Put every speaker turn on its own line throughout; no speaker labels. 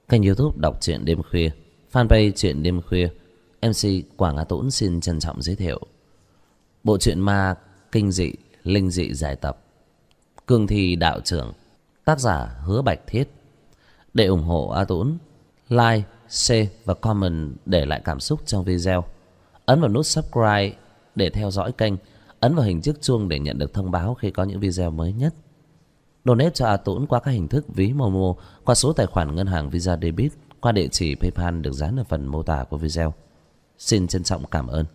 Kênh YouTube đọc truyện đêm khuya, fanpage truyện đêm khuya. MC Quảng Á Tũng xin trân trọng giới thiệu bộ truyện ma kinh dị, linh dị giải tập Cương Thi Đạo Trưởng, tác giả Hứa Bạch Thiết. Để ủng hộ A Tũng, like, share và comment để lại cảm xúc trong video. Ấn vào nút subscribe để theo dõi kênh. Ấn vào hình chiếc chuông để nhận được thông báo khi có những video mới nhất. Donate cho A Tũng qua các hình thức ví Momo, qua số tài khoản ngân hàng Visa Debit, qua địa chỉ PayPal được dán ở phần mô tả của video. Xin trân trọng cảm ơn.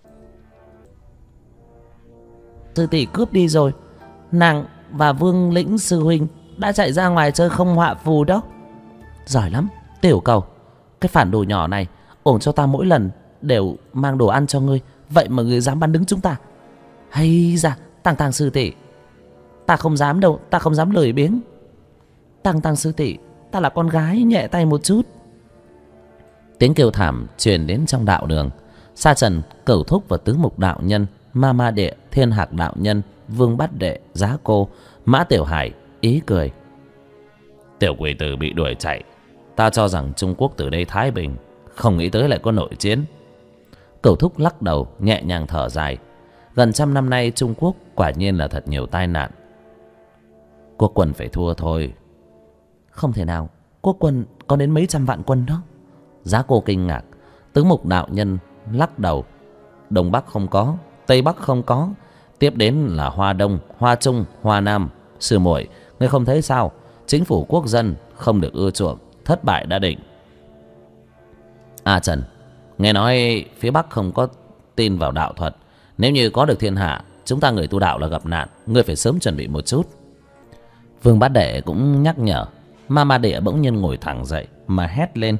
Sư tỷ cướp đi rồi. Nàng và Vương Lĩnh sư huynh đã chạy ra ngoài chơi không họa phù đó. Giỏi lắm, Tiểu Cầu. Cái phản đồ nhỏ này ổn cho ta mỗi lần đều mang đồ ăn cho ngươi, vậy mà ngươi dám bắn đứng chúng ta. Hay da, Tăng sư tỷ, ta không dám đâu, ta không dám lười biếng. Tăng sư tỷ, ta là con gái, nhẹ tay một chút.
Tiếng kêu thảm truyền đến trong đạo đường. Sa Trần, Cẩu Thúc và Tứ Mục đạo nhân, Ma Ma Đệ, Thiên Hạc đạo nhân, Vương Bát Đệ, Giá Cô, Mã Tiểu Hải ý cười. Tiểu quỷ tử bị đuổi chạy, ta cho rằng Trung Quốc từ đây thái bình, không nghĩ tới lại có nội chiến. Cẩu Thúc lắc đầu nhẹ nhàng thở dài. Gần trăm năm nay Trung Quốc quả nhiên là thật nhiều tai nạn. Quốc quân phải thua thôi.
Không thể nào, quốc quân có đến mấy trăm vạn quân đó.
Giá Cô kinh ngạc. Tứ Mục đạo nhân lắc đầu. Đông Bắc không có, Tây Bắc không có, tiếp đến là Hoa Đông, Hoa Trung, Hoa Nam. Sư muội, ngươi không thấy sao? Chính phủ quốc dân không được ưa chuộng, thất bại đã định. Trần, nghe nói phía Bắc không có tin vào đạo thuật. Nếu như có được thiên hạ, chúng ta người tu đạo là gặp nạn, ngươi phải sớm chuẩn bị một chút. Vương Bát Đệ cũng nhắc nhở. Ma Ma Đệ bỗng nhiên ngồi thẳng dậy mà hét lên.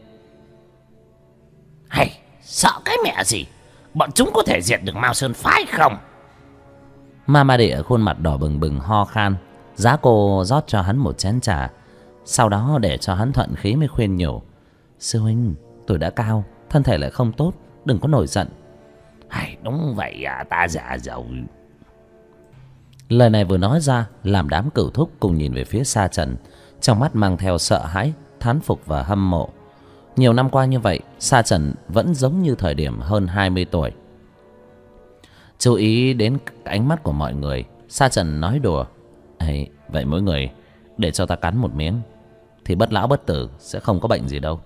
Hay, sợ cái mẹ gì? Bọn chúng có thể diệt được Mao Sơn phái không?
Ma Ma Đệ khuôn mặt đỏ bừng bừng ho khan. Giá Cô rót cho hắn một chén trà, sau đó để cho hắn thuận khí mới khuyên nhủ. Sư huynh, tuổi đã cao, thân thể lại không tốt, đừng có nổi giận.
Hay, đúng vậy à, ta già rồi.
Lời này vừa nói ra làm đám Cửu Thúc cùng nhìn về phía Sa Trần, trong mắt mang theo sợ hãi, thán phục và hâm mộ. Nhiều năm qua như vậy, Sa Trần vẫn giống như thời điểm hơn 20 tuổi. Chú ý đến ánh mắt của mọi người, Sa Trần nói đùa. Vậy mỗi người để cho ta cắn một miếng, thì bất lão bất tử, sẽ không có bệnh gì đâu.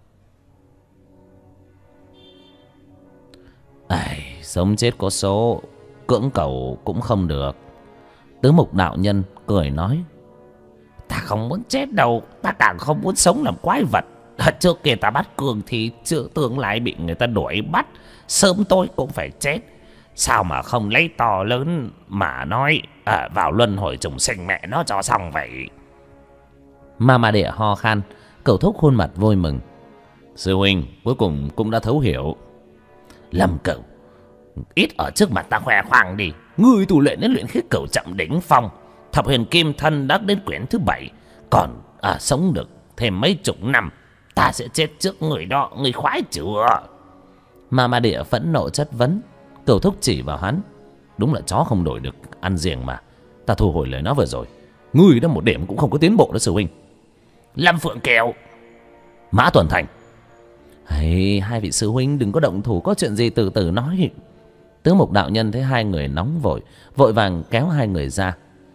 Sống chết có số, cưỡng cầu cũng không được. Tứ Mục đạo nhân cười nói.
Ta không muốn chết đâu, ta càng không muốn sống làm quái vật. Trước kia ta bắt cường thì chưa tương lai bị người ta đuổi bắt, sớm tối cũng phải chết. Sao mà không lấy to lớn mà nói vào luân hồi trùng sinh mẹ nó cho xong vậy.
Ma Ma Đệ ho khan. Cẩu Thúc khuôn mặt vui mừng. Sư huynh cuối cùng cũng đã thấu hiểu.
Lâm Cẩu, ít ở trước mặt ta khoe khoang đi. Ngươi tu luyện đến luyện khí cửu trọng đỉnh phong, thập huyền kim thân đã đến quyển thứ 7, còn sống được thêm mấy chục năm. Ta sẽ chết trước người đó, người khoái chưa?
Ma Ma Địa phẫn nộ chất vấn. Cẩu Thúc chỉ vào hắn. Đúng là chó không đổi được ăn riềng mà. Ta thu hồi lời nói vừa rồi. Ngươi đã một điểm cũng không có tiến bộ đó sư huynh.
Lâm Phượng Kiều,
Mã Tuần Thành. Hai vị sư huynh đừng có động thủ, có chuyện gì từ từ nói. Tứ Mục đạo nhân thấy hai người nóng vội, vội vàng kéo hai người ra.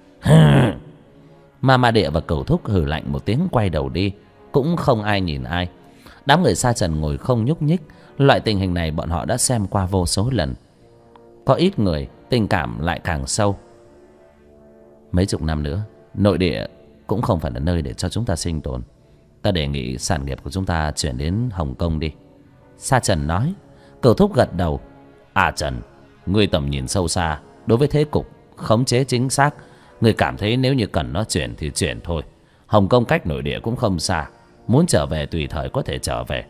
Ma Ma Địa và Cẩu Thúc hừ lạnh một tiếng quay đầu đi. Cũng không ai nhìn ai. Đám người Sa Trần ngồi không nhúc nhích. Loại tình hình này bọn họ đã xem qua vô số lần. Có ít người tình cảm lại càng sâu. Mấy chục năm nữa, nội địa cũng không phải là nơi để cho chúng ta sinh tồn. Ta đề nghị sản nghiệp của chúng ta chuyển đến Hồng Kông đi. Sa Trần nói. Cẩu Thúc gật đầu. Trần, ngươi tầm nhìn sâu xa, đối với thế cục khống chế chính xác. Ngươi cảm thấy nếu như cần nó chuyển thì chuyển thôi. Hồng Kông cách nội địa cũng không xa, muốn trở về tùy thời có thể trở về.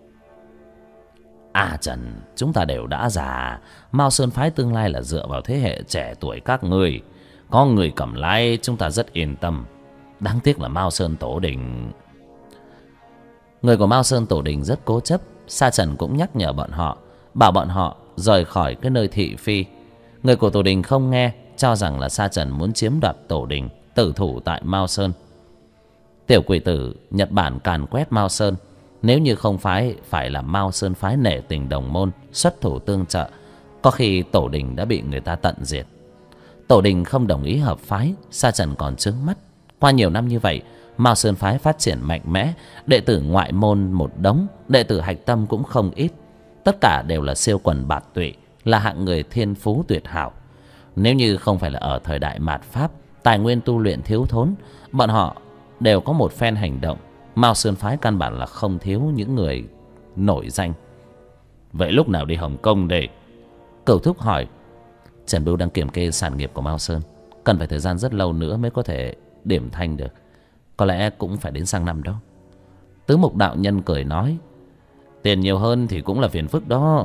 Trần, chúng ta đều đã già. Mao Sơn phái tương lai là dựa vào thế hệ trẻ tuổi các ngươi. Có người cầm lái chúng ta rất yên tâm. Đáng tiếc là Mao Sơn Tổ Đình. Người của Mao Sơn Tổ Đình rất cố chấp. Sa Trần cũng nhắc nhở bọn họ, bảo bọn họ rời khỏi cái nơi thị phi. Người của Tổ Đình không nghe, cho rằng là Sa Trần muốn chiếm đoạt Tổ Đình, tử thủ tại Mao Sơn. Tiểu quỷ tử Nhật Bản càn quét Mao Sơn, nếu như không phải là Mao Sơn phái nể tình đồng môn xuất thủ tương trợ, có khi tổ đình đã bị người ta tận diệt. Tổ đình không đồng ý hợp phái, Sa Trần còn trướng mắt. Qua nhiều năm như vậy, Mao Sơn phái phát triển mạnh mẽ, đệ tử ngoại môn một đống, đệ tử hạch tâm cũng không ít. Tất cả đều là siêu quần bạt tụy, là hạng người thiên phú tuyệt hảo. Nếu như không phải là ở thời đại mạt Pháp, tài nguyên tu luyện thiếu thốn, bọn họ đều có một phen hành động. Mao Sơn phái căn bản là không thiếu những người nổi danh.
Vậy lúc nào đi Hồng Kông để?
Cửu Thúc hỏi. Trần Bưu đang kiểm kê sản nghiệp của Mao Sơn, cần phải thời gian rất lâu nữa mới có thể điểm thanh được. Có lẽ cũng phải đến sang năm đó. Tứ Mục đạo nhân cười nói.
Tiền nhiều hơn thì cũng là phiền phức đó.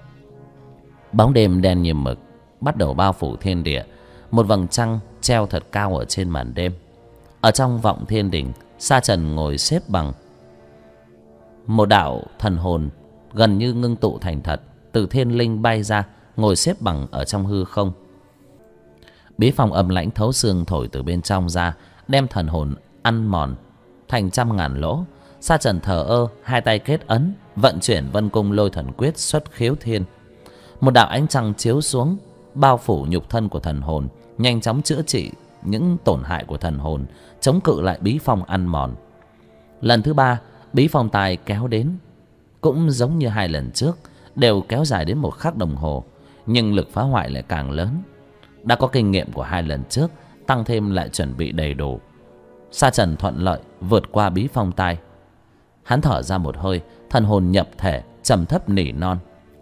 Bóng đêm đen như mực bắt đầu bao phủ thiên địa. Một vầng trăng treo thật cao ở trên màn đêm. Ở trong vọng thiên đỉnh, Sa Trần ngồi xếp bằng. Một đạo thần hồn gần như ngưng tụ thành thật từ thiên linh bay ra, ngồi xếp bằng ở trong hư không. Bí phong âm lãnh thấu xương thổi từ bên trong ra, đem thần hồn ăn mòn thành trăm ngàn lỗ. Sa Trần thờ ơ, hai tay kết ấn, vận chuyển Vân Cung Lôi Thần Quyết xuất khiếu thiên. Một đạo ánh trăng chiếu xuống, bao phủ nhục thân của thần hồn, nhanh chóng chữa trị những tổn hại của thần hồn, chống cự lại bí phong ăn mòn. Lần thứ ba, bí phong tài kéo đến, cũng giống như hai lần trước, đều kéo dài đến 1 khắc đồng hồ, nhưng lực phá hoại lại càng lớn. Đã có kinh nghiệm của 2 lần trước, tăng thêm lại chuẩn bị đầy đủ, Sa Trần thuận lợi vượt qua bí phong tai. Hắn thở ra một hơi, thần hồn nhập thể, trầm thấp nỉ non.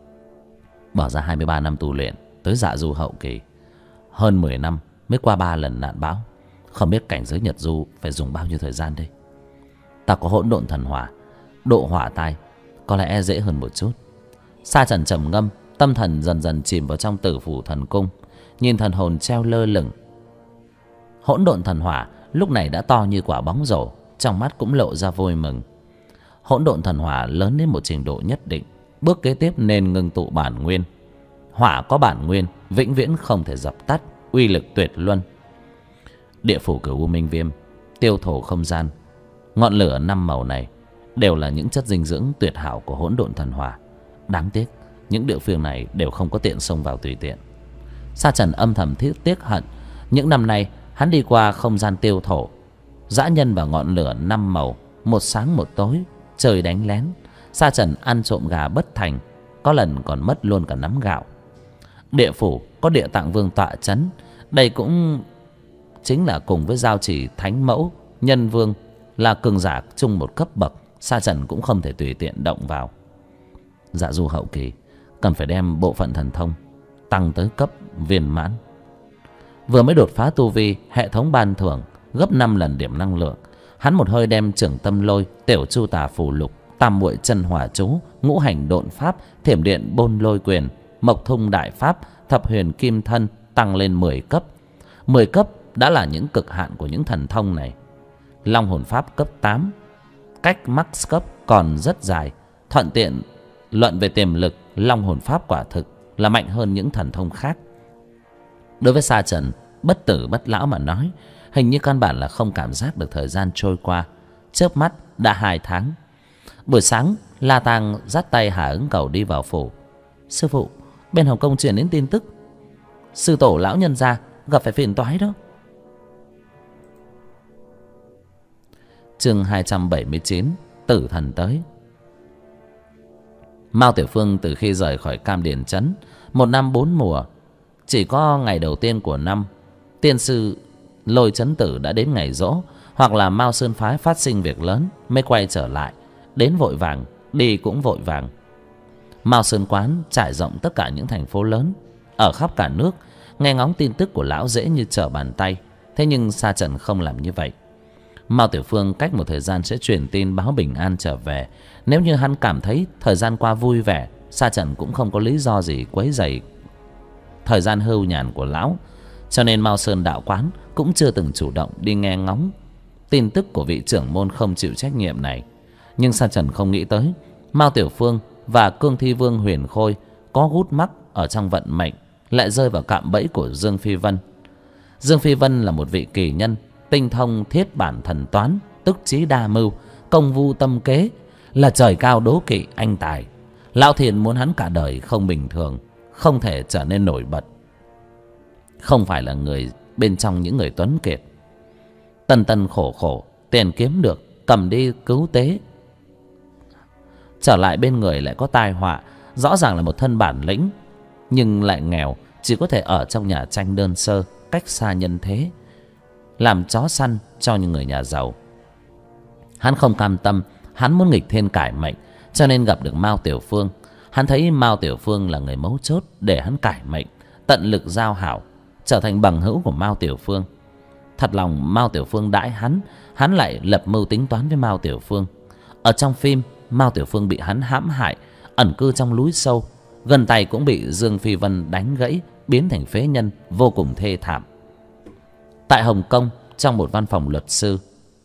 Bỏ ra 23 năm tu luyện tới dạ du hậu kỳ, hơn 10 năm mới qua 3 lần nạn bão. Không biết cảnh giới Nhật du phải dùng bao nhiêu thời gian đây. Ta có hỗn độn thần hỏa, độ hỏa tai, có lẽ dễ hơn một chút. Sa Trần trầm ngâm, tâm thần dần dần chìm vào trong Tử Phủ Thần Cung, nhìn thần hồn treo lơ lửng. Hỗn độn thần hỏa lúc này đã to như quả bóng rổ, trong mắt cũng lộ ra vui mừng. Hỗn độn thần hỏa lớn đến một trình độ nhất định, bước kế tiếp nên ngưng tụ bản nguyên. Hỏa có bản nguyên, vĩnh viễn không thể dập tắt, uy lực tuyệt luân. Địa phủ Cửu U Minh Viêm, tiêu thổ không gian, ngọn lửa 5 màu này đều là những chất dinh dưỡng tuyệt hảo của hỗn độn thần hỏa. Đáng tiếc những địa phương này đều không có tiện xông vào tùy tiện. Sa Trần âm thầm tiếc hận, những năm nay hắn đi qua không gian tiêu thổ, dã nhân và ngọn lửa 5 màu, một sáng một tối, trời đánh lén. Sa Trần ăn trộm gà bất thành, có lần còn mất luôn cả nắm gạo. Địa phủ có Địa Tạng Vương tọa chấn, đây cũng chính là cùng với Giao Chỉ Thánh Mẫu, Nhân Vương là cường giả chung một cấp bậc, Sa Trần cũng không thể tùy tiện động vào. Dạ du hậu kỳ cần phải đem bộ phận thần thông tăng tới cấp viên mãn. Vừa mới đột phá tu vi, hệ thống ban thưởng gấp 5 lần điểm năng lượng. Hắn một hơi đem Trưởng Tâm Lôi, Tiểu Chu Tà Phù Lục, Tam Muội Chân Hỏa Chú, Ngũ Hành Độn Pháp, Thiểm Điện Bôn Lôi Quyền, Mộc Thung Đại Pháp, Thập Huyền Kim Thân tăng lên 10 cấp. 10 cấp đã là những cực hạn của những thần thông này. Long Hồn Pháp cấp 8, cách max cấp còn rất dài. Thuận tiện luận về tiềm lực, Long Hồn Pháp quả thực là mạnh hơn những thần thông khác. Đối với Sa Trần, bất tử bất lão mà nói, hình như căn bản là không cảm giác được thời gian trôi qua. Chớp mắt đã 2 tháng. Buổi sáng, La Tang dắt tay Hà Ứng Cầu đi vào phủ. Sư phụ, bên Hồng Kông truyền đến tin tức, sư tổ lão nhân gia gặp phải phiền toái đó. Chương 279, Tử Thần tới. Mao Tiểu Phương từ khi rời khỏi Cam Điền Trấn, 1 năm 4 mùa, chỉ có ngày đầu tiên của năm, tiên sư Lôi Chấn Tử đã đến ngày giỗ, hoặc là Mao Sơn phái phát sinh việc lớn mới quay trở lại, đến vội vàng, đi cũng vội vàng. Mao Sơn quán trải rộng tất cả những thành phố lớn ở khắp cả nước, nghe ngóng tin tức của lão dễ như trở bàn tay. Thế nhưng Sa Trần không làm như vậy. Mao Tiểu Phương cách một thời gian sẽ truyền tin báo bình an trở về. Nếu như hắn cảm thấy thời gian qua vui vẻ, Sa Trần cũng không có lý do gì quấy rầy thời gian hưu nhàn của lão. Cho nên Mao Sơn đạo quán cũng chưa từng chủ động đi nghe ngóng tin tức của vị trưởng môn không chịu trách nhiệm này. Nhưng Sa Trần không nghĩ tới Mao Tiểu Phương và Cương Thi Vương Huyền Khôi có gút mắc ở trong vận mệnh, lại rơi vào cạm bẫy của Dương Phi Vân. Dương Phi Vân là một vị kỳ nhân tinh thông thiết bản thần toán, tức chí đa mưu, công vu tâm kế, là trời cao đố kỵ anh tài. Lão Thiên muốn hắn cả đời không bình thường, không thể trở nên nổi bật, không phải là người bên trong những người tuấn kiệt. Tần tần khổ khổ, tiền kiếm được cầm đi cứu tế, trở lại bên người lại có tai họa. Rõ ràng là một thân bản lĩnh, nhưng lại nghèo, chỉ có thể ở trong nhà tranh đơn sơ, cách xa nhân thế, làm chó săn cho những người nhà giàu. Hắn không cam tâm, hắn muốn nghịch thiên cải mệnh, cho nên gặp được Mao Tiểu Phương. Hắn thấy Mao Tiểu Phương là người mấu chốt để hắn cải mệnh, tận lực giao hảo, trở thành bằng hữu của Mao Tiểu Phương. Thật lòng Mao Tiểu Phương đãi hắn lại lập mưu tính toán với Mao Tiểu Phương. Ở trong phim, Mao Tiểu Phương bị hắn hãm hại, ẩn cư trong núi sâu, gần tay cũng bị Dương Phi Vân đánh gãy, biến thành phế nhân, vô cùng thê thảm. Tại Hồng Kông, trong một văn phòng luật sư,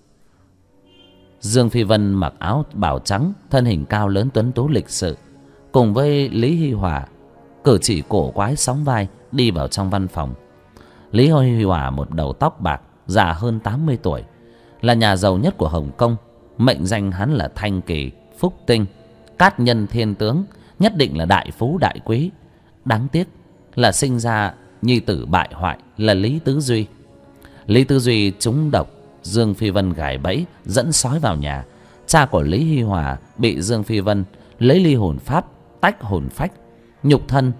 Dương Phi Vân mặc áo bào trắng, thân hình cao lớn tuấn tú lịch sự, cùng với Lý Hi Hòa, cử chỉ cổ quái sóng vai đi vào trong văn phòng. Lý Hi Hòa một đầu tóc bạc, già hơn 80 tuổi, là nhà giàu nhất của Hồng Kông. Mệnh danh hắn là Thanh Kỳ, Phúc Tinh, Cát Nhân Thiên Tướng, nhất định là đại phú đại quý. Đáng tiếc là sinh ra nhi tử bại hoại là Lý Tứ Duy. Lý Tứ Duy trúng độc, Dương Phi Vân gài bẫy dẫn sói vào nhà. Cha của Lý Hi Hòa bị Dương Phi Vân lấy ly hồn pháp tách hồn phách, nhục thân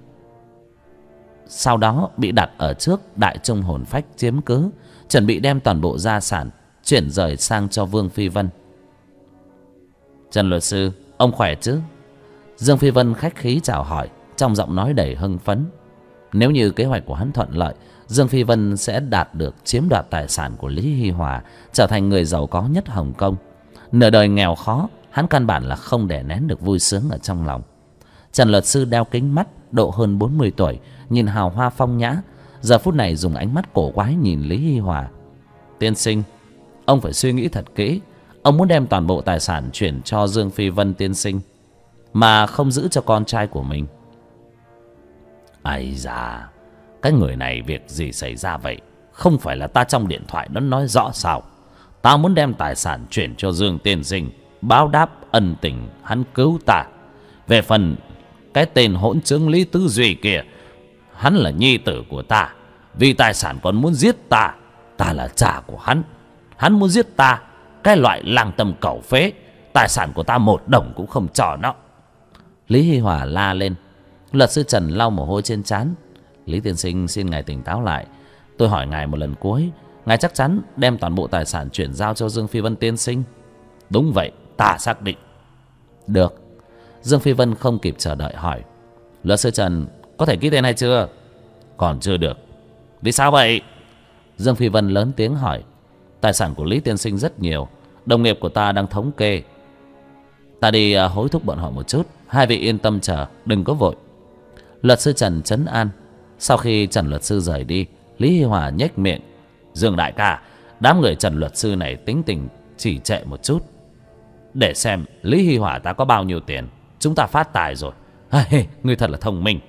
sau đó bị đặt ở trước đại trung hồn phách chiếm cứ, chuẩn bị đem toàn bộ gia sản chuyển rời sang cho Vương Phi Vân. Trần luật sư, ông khỏe chứ? Dương Phi Vân khách khí chào hỏi, trong giọng nói đầy hưng phấn. Nếu như kế hoạch của hắn thuận lợi, Dương Phi Vân sẽ đạt được chiếm đoạt tài sản của Lý Hi Hòa, trở thành người giàu có nhất Hồng Kông. Nửa đời nghèo khó, hắn căn bản là không đè nén được vui sướng ở trong lòng. Trần luật sư đeo kính mắt, độ hơn 40 tuổi, nhìn hào hoa phong nhã, giờ phút này dùng ánh mắt cổ quái nhìn Lý Hi Hòa. Tiên sinh, ông phải suy nghĩ thật kỹ. Ông muốn đem toàn bộ tài sản chuyển cho Dương Phi Vân tiên sinh, mà không giữ cho con trai của mình. Ây da, cái người này việc gì xảy ra vậy? Không phải là ta trong điện thoại nó nói rõ sao? Ta muốn đem tài sản chuyển cho Dương tiên sinh, báo đáp ân tình hắn cứu ta. Về phần cái tên hỗn trướng Lý Tứ Duy kia, hắn là nhi tử của ta, vì tài sản còn muốn giết ta. Ta là cha của hắn muốn giết ta, cái loại lang tâm cẩu phế. Tài sản của ta một đồng cũng không cho nó. Lý Hi Hòa la lên. Luật sư Trần lau mồ hôi trên trán. Lý tiên sinh, xin ngài tỉnh táo lại. Tôi hỏi ngài một lần cuối, ngài chắc chắn đem toàn bộ tài sản chuyển giao cho Dương Phi Vân tiên sinh? Đúng vậy, ta xác định. Được. Dương Phi Vân không kịp chờ đợi hỏi, luật sư Trần có thể ký tên hay chưa? Còn chưa được. Vì sao vậy? Dương Phi Vân lớn tiếng hỏi. Tài sản của Lý tiên sinh rất nhiều, đồng nghiệp của ta đang thống kê. Ta đi hối thúc bọn họ một chút, hai vị yên tâm chờ, đừng có vội. Luật sư Trần trấn an. Sau khi Trần luật sư rời đi, Lý Hi Hòa nhếch miệng. Dương đại ca, đám người Trần luật sư này tính tình chỉ trệ một chút. Để xem Lý Hi Hòa ta có bao nhiêu tiền, chúng ta phát tài rồi. Ngươi thật là thông minh.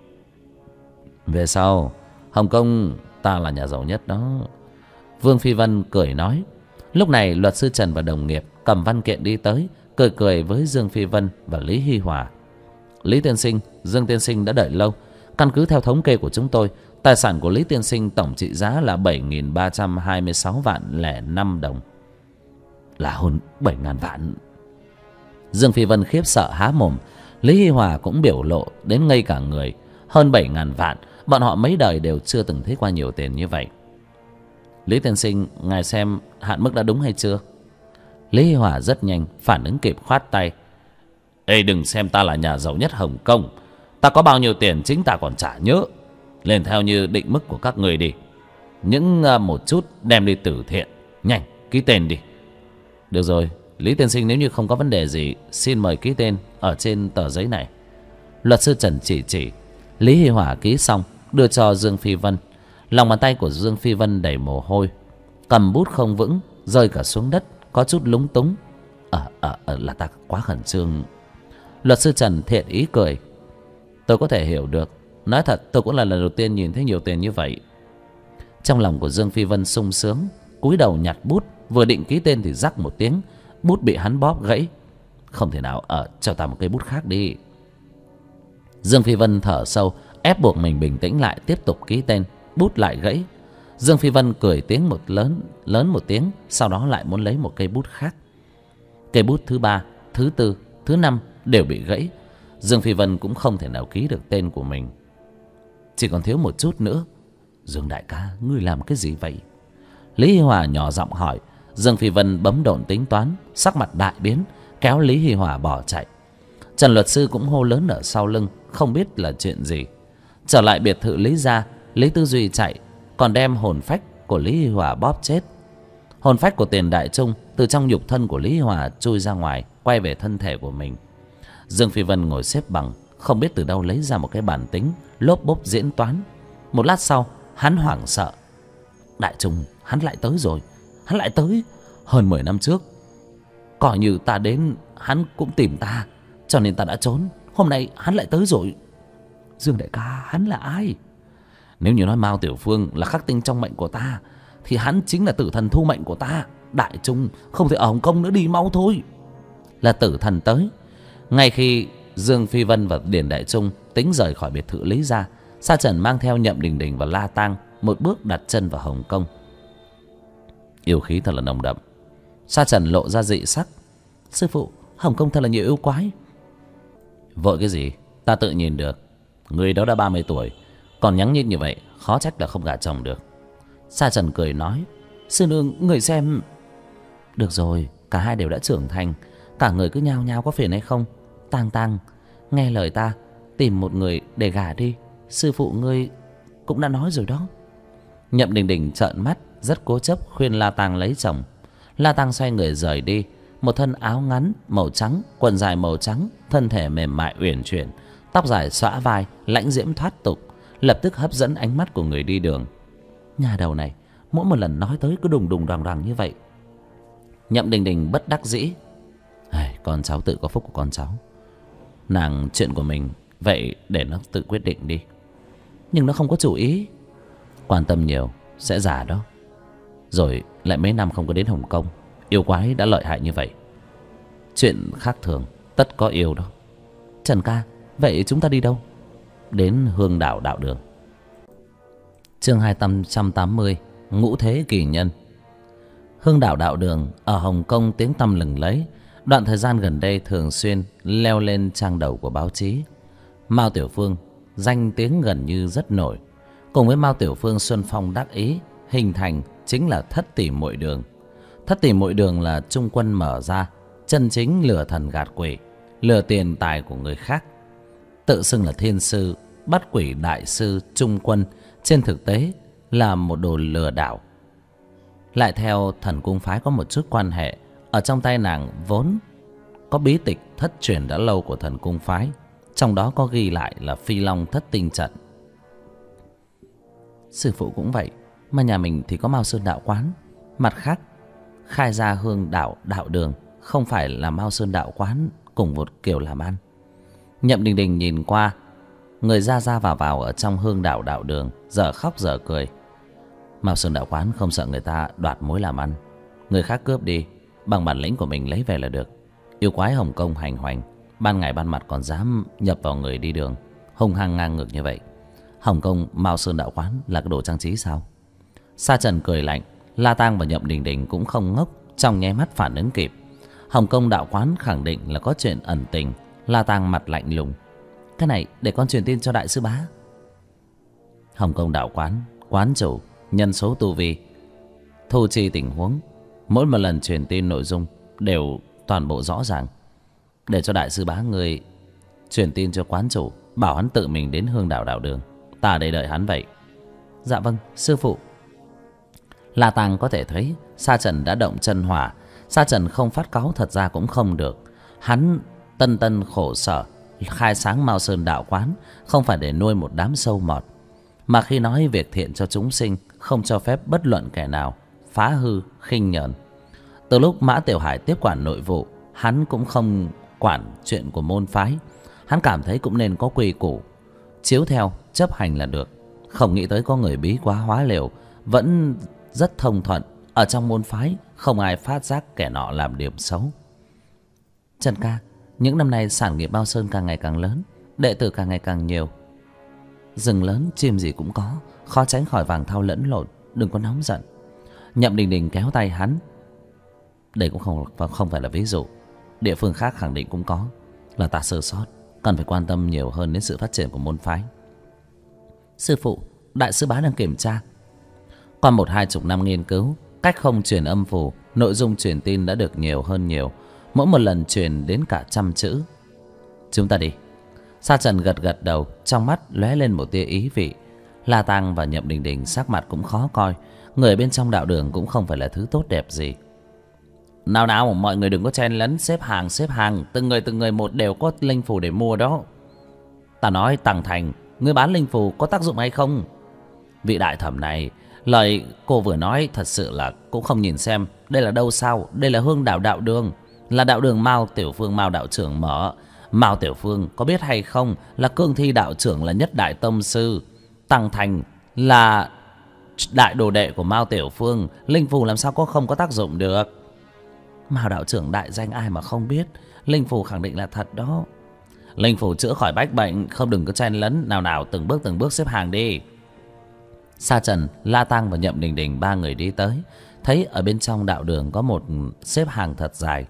Về sau Hồng Kông ta là nhà giàu nhất đó. Vương Phi Vân cười nói. Lúc này luật sư Trần và đồng nghiệp cầm văn kiện đi tới, cười cười với Dương Phi Vân và Lý Hi Hòa. Lý tiên sinh, Dương tiên sinh đã đợi lâu. Căn cứ theo thống kê của chúng tôi, tài sản của Lý tiên sinh tổng trị giá là 7.326 vạn lẻ 5 đồng. Là hơn 7.000 vạn. Dương Phi Vân khiếp sợ há mồm. Lý Hi Hòa cũng biểu lộ đến ngây cả người. Hơn 7.000 vạn, bọn họ mấy đời đều chưa từng thấy qua nhiều tiền như vậy. Lý tiên sinh, ngài xem hạn mức đã đúng hay chưa? Lý Hi Hòa rất nhanh phản ứng kịp, khoát tay. Ê, đừng xem ta là nhà giàu nhất Hồng Kông. Ta có bao nhiêu tiền chính ta còn chả nhớ. Lên theo như định mức của các người đi. Những một chút đem đi từ thiện. Nhanh, ký tên đi. Được rồi, Lý tiên sinh, nếu như không có vấn đề gì, xin mời ký tên ở trên tờ giấy này. Luật sư Trần chỉ. Lý Hi Hòa ký xong, đưa cho Dương Phi Vân. Lòng bàn tay của Dương Phi Vân đầy mồ hôi, cầm bút không vững, rơi cả xuống đất, có chút lúng túng. Là ta quá khẩn trương. Luật sư Trần thiện ý cười. Tôi có thể hiểu được. Nói thật, tôi cũng là lần đầu tiên nhìn thấy nhiều tiền như vậy. Trong lòng của Dương Phi Vân sung sướng, cúi đầu nhặt bút, Vừa định ký tên thì rắc một tiếng, bút bị hắn bóp gãy. Không thể nào, cho ta một cây bút khác đi. Dương Phi Vân thở sâu, ép buộc mình bình tĩnh lại, tiếp tục ký tên. Bút lại gãy. Dương Phi Vân cười tiếng lớn một tiếng, sau đó lại muốn lấy một cây bút khác. Cây bút thứ 3, thứ 4, thứ 5 đều bị gãy. Dương Phi Vân cũng không thể nào ký được tên của mình. Chỉ còn thiếu một chút nữa. Dương đại ca, ngươi làm cái gì vậy? Lý Hi Hòa nhỏ giọng hỏi. Dương Phi Vân bấm độn tính toán, sắc mặt đại biến, kéo Lý Hi Hòa bỏ chạy. Trần luật sư cũng hô lớn ở sau lưng, không biết là chuyện gì. Trở lại biệt thự Lý gia, Lý Tư Duy chạy, còn đem hồn phách của Lý Hi Hòa bóp chết. Hồn phách của Tiền Đại Trung từ trong nhục thân của Lý Hi Hòa chui ra ngoài, quay về thân thể của mình. Dương Phi Vân ngồi xếp bằng, không biết từ đâu lấy ra một cái bản tính, lốp bốp diễn toán. Một lát sau, hắn hoảng sợ. Đại Trung, hắn lại tới rồi. Hắn lại tới. Hơn 10 năm trước, coi như ta đến, hắn cũng tìm ta, cho nên ta đã trốn. Hôm nay hắn lại tới rồi. Dương đại ca, hắn là ai? Nếu như nói Mao Tiểu Phương là khắc tinh trong mệnh của ta, thì hắn chính là tử thần thu mệnh của ta. Đại Trung không thể ở Hồng Kông nữa, đi mau thôi. Là tử thần tới. Ngay khi Dương Phi Vân và Điền Đại Trung tính rời khỏi biệt thự Lý gia, Sa Trần mang theo Nhậm Đình Đình và La Tang một bước đặt chân vào Hồng Kông. Yêu khí thật là nồng đậm. Sa Trần lộ ra dị sắc. Sư phụ, Hồng Kông thật là nhiều yêu quái. Vội cái gì, ta tự nhìn được. Người đó đã 30 tuổi, còn nhắn nhít như vậy, khó trách là không gả chồng được. Sa Trần cười nói. Sư nương, người xem. Được rồi, cả hai đều đã trưởng thành, cả người cứ nhao nhao có phiền hay không? Tang, nghe lời ta, tìm một người để gả đi. Sư phụ ngươi cũng đã nói rồi đó. Nhậm Đình Đình trợn mắt, rất cố chấp khuyên La Tang lấy chồng. La Tang xoay người rời đi. Một thân áo ngắn màu trắng, quần dài màu trắng, thân thể mềm mại uyển chuyển, tóc dài xõa vai, lãnh diễm thoát tục, lập tức hấp dẫn ánh mắt của người đi đường. Nhà đầu này mỗi một lần nói tới cứ đùng đùng đoàng đoàng như vậy. Nhậm Đình Đình bất đắc dĩ. Con cháu tự có phúc của con cháu. Nàng chuyện của mình vậy để nó tự quyết định đi. Nhưng nó không có chủ ý. Quan tâm nhiều sẽ già đó. Rồi lại mấy năm không có đến Hồng Kông, yêu quái đã lợi hại như vậy. Chuyện khác thường tất có yêu đó. Trần ca, vậy chúng ta đi đâu? Đến Hương Đảo Đạo Đường. Chương 280, Ngũ Thế Kỳ Nhân. Hương Đảo Đạo Đường ở Hồng Kông tiếng tăm lừng lẫy, đoạn thời gian gần đây thường xuyên leo lên trang đầu của báo chí. Mao Tiểu Phương danh tiếng gần như rất nổi. Cùng với Mao Tiểu Phương xuân phong đắc ý, hình thành chính là Thất Tỷ Muội Đường. Thất Tỷ Muội Đường là trung quân mở ra, chân chính lừa thần gạt quỷ, lừa tiền tài của người khác. Tự xưng là thiên sư, bắt quỷ đại sư trung quân, trên thực tế là một đồ lừa đảo. Lại theo Thần Cung phái có một chút quan hệ. Ở trong tay nàng vốn có bí tịch thất truyền đã lâu của Thần Cung phái, trong đó có ghi lại là Phi Long Thất Tinh Trận. Sư phụ cũng vậy, mà nhà mình thì có Mao Sơn Đạo Quán. Mặt khác, khai ra Hương Đảo Đạo Đường không phải là Mao Sơn Đạo Quán cùng một kiểu làm ăn. Nhậm Đình Đình nhìn qua người ra vào ở trong Hương Đảo Đạo Đường, giờ khóc giờ cười. Mao Sơn Đạo Quán không sợ người ta đoạt mối làm ăn, người khác cướp đi, bằng bản lĩnh của mình lấy về là được. Yêu quái Hồng Kông hành hoành, ban ngày ban mặt còn dám nhập vào người đi đường, hung hăng ngang ngược như vậy. Hồng Kông Mao Sơn Đạo Quán là cái đồ trang trí sao? Sa Trần cười lạnh. La Tang và Nhậm Đình Đình cũng không ngốc, trong nháy mắt phản ứng kịp. Hồng Kông Đạo Quán khẳng định là có chuyện ẩn tình. La Tang mặt lạnh lùng. Cái này để con truyền tin cho đại sư bá. Hồng Kông Đạo Quán, quán chủ, nhân số tu vi, thu chi tình huống, mỗi một lần truyền tin nội dung đều toàn bộ rõ ràng. Để cho đại sư bá người truyền tin cho quán chủ, bảo hắn tự mình đến Hương Đảo Đạo Đường, ta ở đây đợi hắn vậy. Dạ vâng, sư phụ. La Tang có thể thấy Sa Trần đã động chân hỏa. Sa Trần không phát cáu thật ra cũng không được. Hắn tân khổ sở khai sáng Mao Sơn Đạo Quán không phải để nuôi một đám sâu mọt, mà khi nói việc thiện cho chúng sinh, không cho phép bất luận kẻ nào phá hư khinh nhờn. Từ lúc Mã Tiểu Hải tiếp quản nội vụ, hắn cũng không quản chuyện của môn phái. Hắn cảm thấy cũng nên có quy củ, chiếu theo chấp hành là được. Không nghĩ tới có người bí quá hóa liều, vẫn rất thông thuận ở trong môn phái không ai phát giác kẻ nọ làm điểm xấu. Trần ca, những năm nay sản nghiệp Bao Sơn càng ngày càng lớn, đệ tử càng ngày càng nhiều. Rừng lớn chim gì cũng có, khó tránh khỏi vàng thau lẫn lộn, đừng có nóng giận. Nhậm Đình Đình kéo tay hắn. Đây cũng không phải là ví dụ, địa phương khác khẳng định cũng có, là ta sơ sót, cần phải quan tâm nhiều hơn đến sự phát triển của môn phái. Sư phụ, đại sư bá đang kiểm tra. Qua 10-20 năm nghiên cứu, cách không truyền âm phù, nội dung truyền tin đã được nhiều hơn nhiều, mỗi một lần truyền đến cả 100 chữ. Chúng ta đi. Sa Trần gật gật đầu, trong mắt lóe lên một tia ý vị. La Tăng và Nhậm Đình Đình sắc mặt cũng khó coi, người bên trong đạo đường cũng không phải là thứ tốt đẹp gì. Nào nào, mọi người đừng có chen lấn, xếp hàng, từng người một đều có linh phù để mua đó. Ta nói Tằng Thành, ngươi bán linh phù có tác dụng hay không? Vị đại thẩm này, lời cô vừa nói thật sự là cũng không nhìn xem đây là đâu sao. Đây là Hương Đảo đạo đường, là đạo đường Mao Tiểu Phương Mao đạo trưởng mở. Mao Tiểu Phương có biết hay không là Cương Thi đạo trưởng là nhất đại tông sư, Tằng Thành là đại đồ đệ của Mao Tiểu Phương, linh phù làm sao không có tác dụng được. Mao đạo trưởng đại danh ai mà không biết, linh phù khẳng định là thật đó. Linh phù chữa khỏi bách bệnh, không đừng có chen lấn. Nào từng bước xếp hàng đi. Sa Trần, La Tăng và Nhậm Đình Đình ba người đi tới, thấy ở bên trong đạo đường có một xếp hàng thật dài.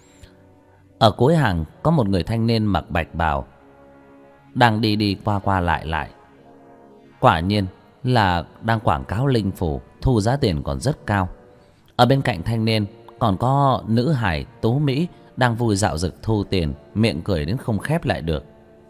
Ở cuối hàng có một người thanh niên mặc bạch bào đang đi qua lại. Quả nhiên là đang quảng cáo linh phù, thu giá tiền còn rất cao. Ở bên cạnh thanh niên còn có nữ hài tú mỹ đang vui dạo dực thu tiền, miệng cười đến không khép lại được.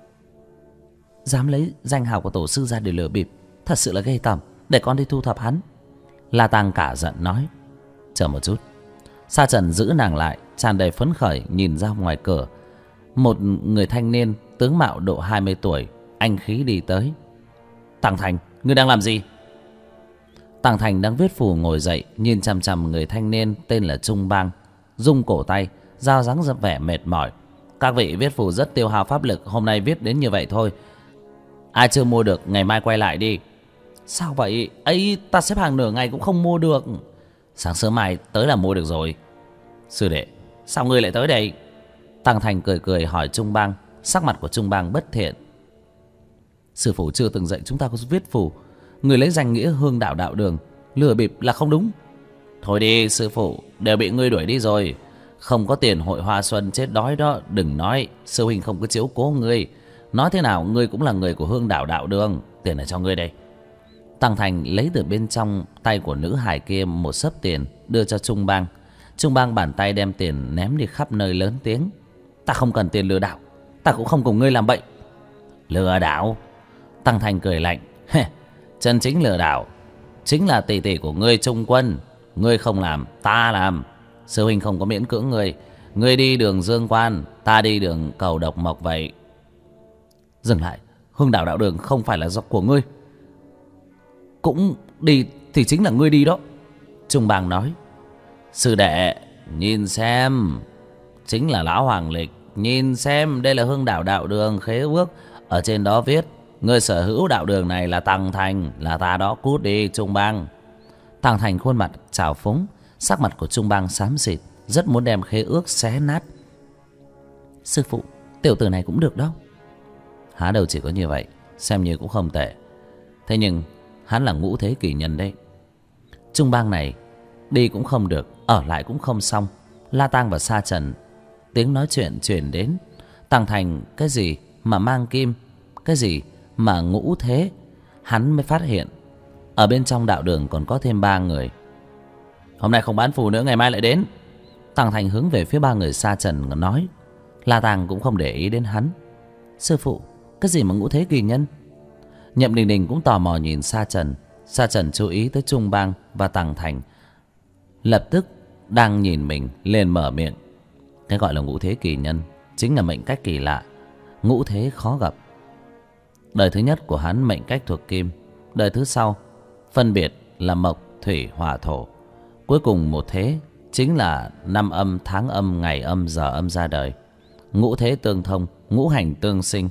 Dám lấy danh hào của tổ sư ra để lừa bịp, thật sự là ghê tởm, để con đi thu thập hắn. La Tăng cả giận nói. Chờ một chút. Sa Trần giữ nàng lại, tràn đầy phấn khởi nhìn ra ngoài cửa. Một người thanh niên tướng mạo độ 20 tuổi, anh khí đi tới. Tằng Thành, ngươi đang làm gì? Tằng Thành đang viết phù ngồi dậy, nhìn chằm chằm người thanh niên tên là Trung Bang, rung cổ tay, giao dáng rất vẻ mệt mỏi. Các vị viết phù rất tiêu hao pháp lực, hôm nay viết đến như vậy thôi. Ai chưa mua được ngày mai quay lại đi. Sao vậy? Ấy, ta xếp hàng nửa ngày cũng không mua được. Sáng sớm mai tới là mua được rồi. Sư đệ, sao ngươi lại tới đây? Tằng Thành cười hỏi Trung Bang. Sắc mặt của Trung Bang bất thiện. Sư phụ chưa từng dạy chúng ta có viết phù, người lấy danh nghĩa Hương Đạo đạo đường lừa bịp là không đúng. Thôi đi sư phụ, đều bị ngươi đuổi đi rồi. Không có tiền hội hoa xuân chết đói đó. Đừng nói sư huynh không có chiếu cố ngươi. Nói thế nào ngươi cũng là người của Hương Đạo đạo đường. Tiền là cho ngươi đây. Tằng Thành lấy từ bên trong tay của nữ hài kia một xấp tiền đưa cho Trung Bang. Trung Bang bàn tay đem tiền ném đi khắp nơi lớn tiếng. Ta không cần tiền lừa đảo, ta cũng không cùng ngươi làm bậy. Lừa đảo? Tằng Thành cười lạnh. Chân chính lừa đảo chính là tỷ tỷ của ngươi Trung Quân. Ngươi không làm, ta làm. Sư huynh không có miễn cưỡng ngươi. Ngươi đi đường Dương Quan, ta đi đường Cầu Độc Mộc vậy. Dừng lại, Hương Đạo đạo đường không phải là do của ngươi. Cũng đi thì chính là ngươi đi đó. Trung Bang nói. Sư đệ, nhìn xem, chính là lão Hoàng Lịch. Nhìn xem, đây là Hương Đạo đạo đường khế ước, ở trên đó viết người sở hữu đạo đường này là Tằng Thành, là ta đó. Cút đi Trung Bang. Tằng Thành khuôn mặt trào phúng, sắc mặt của Trung Bang xám xịt, rất muốn đem khế ước xé nát. Sư phụ, tiểu tử này cũng được đâu. Há đâu chỉ có như vậy, xem như cũng không tệ. Thế nhưng hắn là ngũ thế kỷ nhân đấy. Trung Bang này đi cũng không được, ở lại cũng không xong. La Tăng và Sa Trần tiếng nói chuyện truyền đến. Tằng Thành cái gì mà mang kim, cái gì mà ngũ thế. Hắn mới phát hiện ở bên trong đạo đường còn có thêm 3 người. Hôm nay không bán phù nữa, ngày mai lại đến. Tằng Thành hướng về phía 3 người Sa Trần nói. La Tăng cũng không để ý đến hắn. Sư phụ, cái gì mà ngũ thế kỳ nhân? Nhậm Đình Đình cũng tò mò nhìn Sa Trần. Sa Trần chú ý tới Trung Bang và Tằng Thành, lập tức đang nhìn mình liền mở miệng. Cái gọi là ngũ thế kỳ nhân chính là mệnh cách kỳ lạ, ngũ thế khó gặp. Đời thứ nhất của hắn mệnh cách thuộc kim, đời thứ sau phân biệt là mộc, thủy, hỏa, thổ. Cuối cùng một thế chính là năm âm, tháng âm, ngày âm, giờ âm ra đời. Ngũ thế tương thông, ngũ hành tương sinh.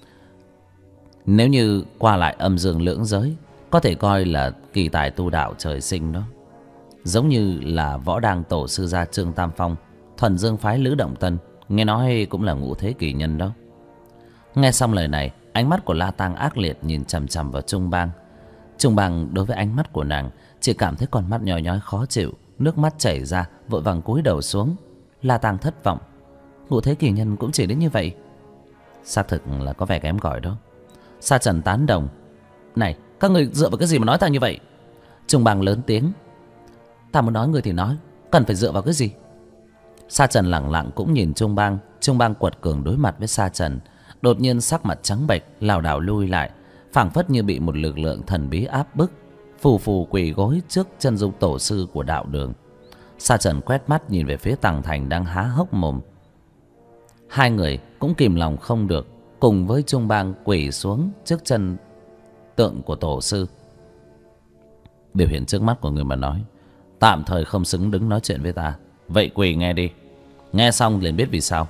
Nếu như qua lại âm dương lưỡng giới, có thể coi là kỳ tài tu đạo trời sinh đó. giống như là võ đăng tổ sư gia Trương Tam Phong, thuần dương phái Lữ Động Tân, nghe nói cũng là ngũ thế kỷ nhân đó. Nghe xong lời này, ánh mắt của La Tang ác liệt nhìn chằm chằm vào Trung Bang. Trung Bang đối với ánh mắt của nàng chỉ cảm thấy con mắt nhói nhói khó chịu, nước mắt chảy ra, vội vàng cúi đầu xuống. La Tang thất vọng, ngũ thế kỷ nhân cũng chỉ đến như vậy. Xác thực là có vẻ kém cỏi đó. Sa Trần tán đồng. Này, các người dựa vào cái gì mà nói ta như vậy? Trung Bang lớn tiếng. Ta muốn nói người thì nói, cần phải dựa vào cái gì? Sa Trần lẳng lặng cũng nhìn Trung Bang. Trung Bang quật cường đối mặt với Sa Trần, đột nhiên sắc mặt trắng bệch, lảo đảo lui lại, phảng phất như bị một lực lượng thần bí áp bức, phù phù quỳ gối trước chân dung tổ sư của đạo đường. Sa Trần quét mắt nhìn về phía Tằng Thành đang há hốc mồm. Hai người cũng kìm lòng không được, cùng với Trung Bang quỳ xuống trước chân tượng của tổ sư. Biểu hiện trước mắt của người mà nói, tạm thời không xứng đứng nói chuyện với ta. Vậy quỳ nghe đi, nghe xong liền biết vì sao.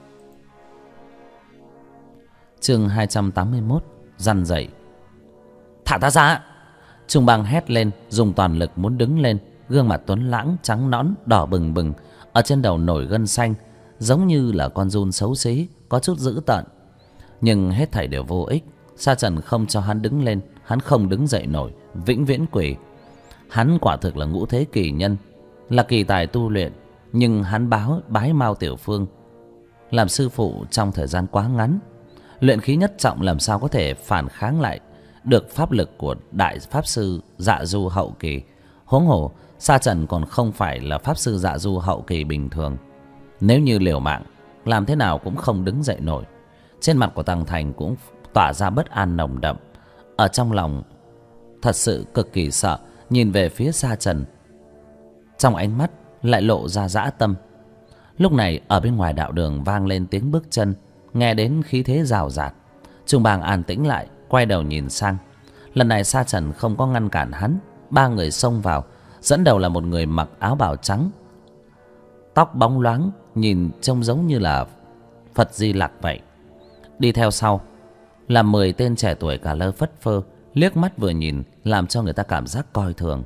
Chương 281, răn dậy. Thả ta ra! Trung Bang hét lên, dùng toàn lực muốn đứng lên. Gương mặt tuấn lãng trắng nõn đỏ bừng bừng, ở trên đầu nổi gân xanh, giống như là con giun xấu xí, có chút dữ tợn. Nhưng hết thảy đều vô ích. Sa Trần không cho hắn đứng lên, hắn không đứng dậy nổi, vĩnh viễn quỳ. Hắn quả thực là ngũ thế kỷ nhân, là kỳ tài tu luyện, nhưng hắn bái Mao Tiểu Phương làm sư phụ trong thời gian quá ngắn. Luyện khí nhất trọng làm sao có thể phản kháng lại được pháp lực của đại pháp sư Dạ Du hậu kỳ. Huống hồ Sa Trần còn không phải là pháp sư Dạ Du hậu kỳ bình thường. Nếu như liều mạng, làm thế nào cũng không đứng dậy nổi. Trên mặt của Tằng Thành cũng tỏa ra bất an nồng đậm. Ở trong lòng thật sự cực kỳ sợ, nhìn về phía Sa Trần, trong ánh mắt lại lộ ra dã tâm. Lúc này ở bên ngoài đạo đường vang lên tiếng bước chân, nghe đến khí thế rào rạt. Trung Bang an tĩnh lại, quay đầu nhìn sang. Lần này Sa Trần không có ngăn cản hắn. Ba người xông vào, dẫn đầu là một người mặc áo bào trắng, tóc bóng loáng, nhìn trông giống như là Phật Di Lặc vậy. Đi theo sau là 10 tên trẻ tuổi cả lơ phất phơ, liếc mắt vừa nhìn làm cho người ta cảm giác coi thường.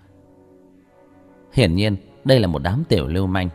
Hiển nhiên đây là một đám tiểu lưu manh.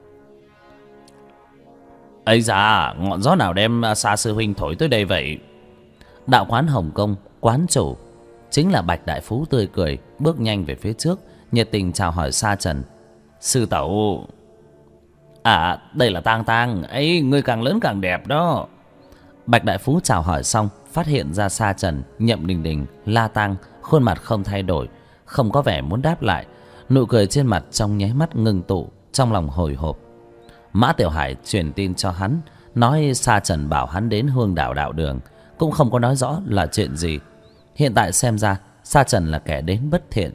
Ấy da, ngọn gió nào đem Sa sư huynh thổi tới đây vậy? Đạo quán Hồng Kông, quán chủ chính là Bạch Đại Phú tươi cười, bước nhanh về phía trước, nhiệt tình chào hỏi Sa Trần. Sư tẩu. À, đây là Tang Tang, ấy người càng lớn càng đẹp đó. Bạch Đại Phú chào hỏi xong, phát hiện ra Sa Trần, Nhậm Đình Đình, La Tang, khuôn mặt không thay đổi, không có vẻ muốn đáp lại. Nụ cười trên mặt trong nháy mắt ngưng tụ, trong lòng hồi hộp. Mã Tiểu Hải truyền tin cho hắn, nói Sa Trần bảo hắn đến Hương Đảo đạo đường, cũng không có nói rõ là chuyện gì. Hiện tại xem ra Sa Trần là kẻ đến bất thiện.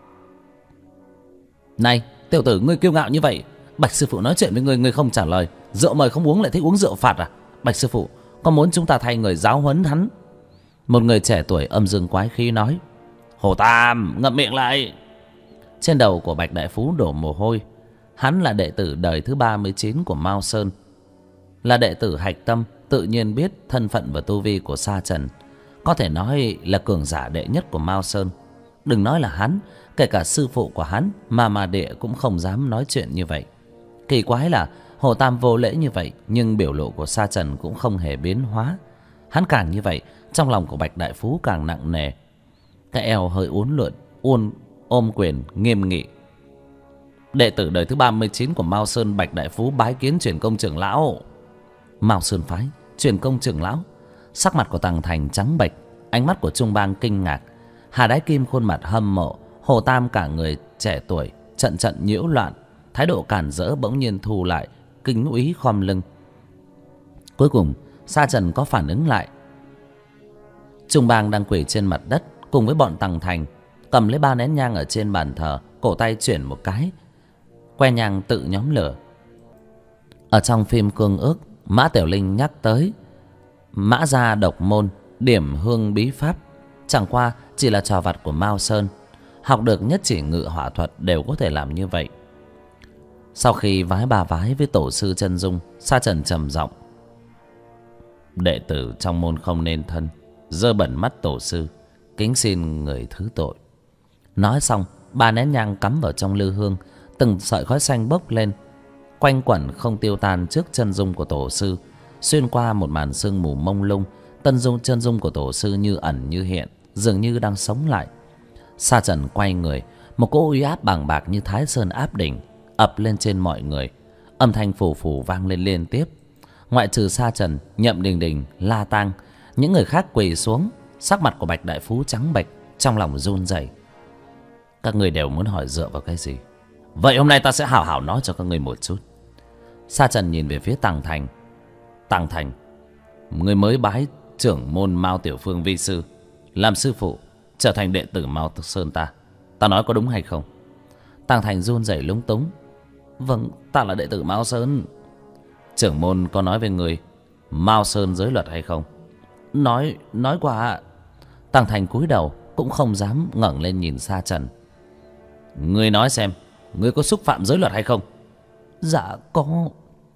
Này tiểu tử, ngươi kiêu ngạo như vậy, Bạch sư phụ nói chuyện với ngươi, ngươi không trả lời. Rượu mời không uống lại thích uống rượu phạt à? Bạch sư phụ có muốn chúng ta thay người giáo huấn hắn? Một người trẻ tuổi âm dương quái khí nói. Hồ Tam, ngậm miệng lại. Trên đầu của Bạch Đại Phú đổ mồ hôi. Hắn là đệ tử đời thứ 39 của Mao Sơn, là đệ tử hạch tâm, tự nhiên biết thân phận và tu vi của Sa Trần, có thể nói là cường giả đệ nhất của Mao Sơn. Đừng nói là hắn, kể cả sư phụ của hắn mà Địa cũng không dám nói chuyện như vậy. Kỳ quái là Hồ Tam vô lễ như vậy, nhưng biểu lộ của Sa Trần cũng không hề biến hóa. Hắn càng như vậy, trong lòng của Bạch Đại Phú càng nặng nề. Cái eo hơi uốn lượn, ôm quyền nghiêm nghị. Đệ tử đời thứ 39 của Mao Sơn Bạch Đại Phú bái kiến Truyền Công trưởng lão. Mao Sơn phái Truyền Công trưởng lão. Sắc mặt của Tằng Thành trắng bệch, ánh mắt của Trung Bang kinh ngạc. Hà Đái Kim khuôn mặt hâm mộ. Hồ Tam cả người trẻ tuổi trận nhiễu loạn, thái độ cản rỡ bỗng nhiên thu lại, kính úy khom lưng. Cuối cùng Sa Trần có phản ứng lại. Trung Bang đang quỳ trên mặt đất cùng với bọn Tằng Thành, cầm lấy 3 nén nhang ở trên bàn thờ, cổ tay chuyển một cái, que nhang tự nhóm lửa. Ở trong phim Cương Ước, Mã Tiểu Linh nhắc tới Mã gia độc môn điểm hương bí pháp, chẳng qua chỉ là trò vặt của Mao Sơn. Học được nhất chỉ ngự hỏa thuật đều có thể làm như vậy. Sau khi vái 3 vái với tổ sư chân dung, Sa Trần trầm giọng. Đệ tử trong môn không nên thân, dơ bẩn mắt tổ sư, kính xin người thứ tội. Nói xong 3 nén nhang cắm vào trong lư hương, từng sợi khói xanh bốc lên, quanh quẩn không tiêu tan trước chân dung của tổ sư. Xuyên qua một màn sương mù mông lung, chân dung của tổ sư như ẩn như hiện, dường như đang sống lại. Sa Trần quay người, một cỗ uy áp bàng bạc như Thái Sơn áp đỉnh ập lên trên mọi người. Âm thanh phù phù vang lên liên tiếp. Ngoại trừ Sa Trần, Nhậm Đình Đình, La Tang, những người khác quỳ xuống. Sắc mặt của Bạch Đại Phú trắng bệch, trong lòng run rẩy. Các người đều muốn hỏi dựa vào cái gì? Vậy hôm nay ta sẽ hảo hảo nói cho các người một chút. Sa Trần nhìn về phía Tàng Thành. Tàng Thành, người mới bái trưởng môn Mao Tiểu Phương vi sư, làm sư phụ, trở thành đệ tử Mao Sơn ta. Ta nói có đúng hay không? Tàng Thành run rẩy lúng túng. Vâng, ta là đệ tử Mao Sơn. Trưởng môn có nói với người Mao Sơn giới luật hay không? Nói qua. Tàng Thành cúi đầu, cũng không dám ngẩng lên nhìn Sa Trần. Ngươi nói xem, ngươi có xúc phạm giới luật hay không?
Dạ có.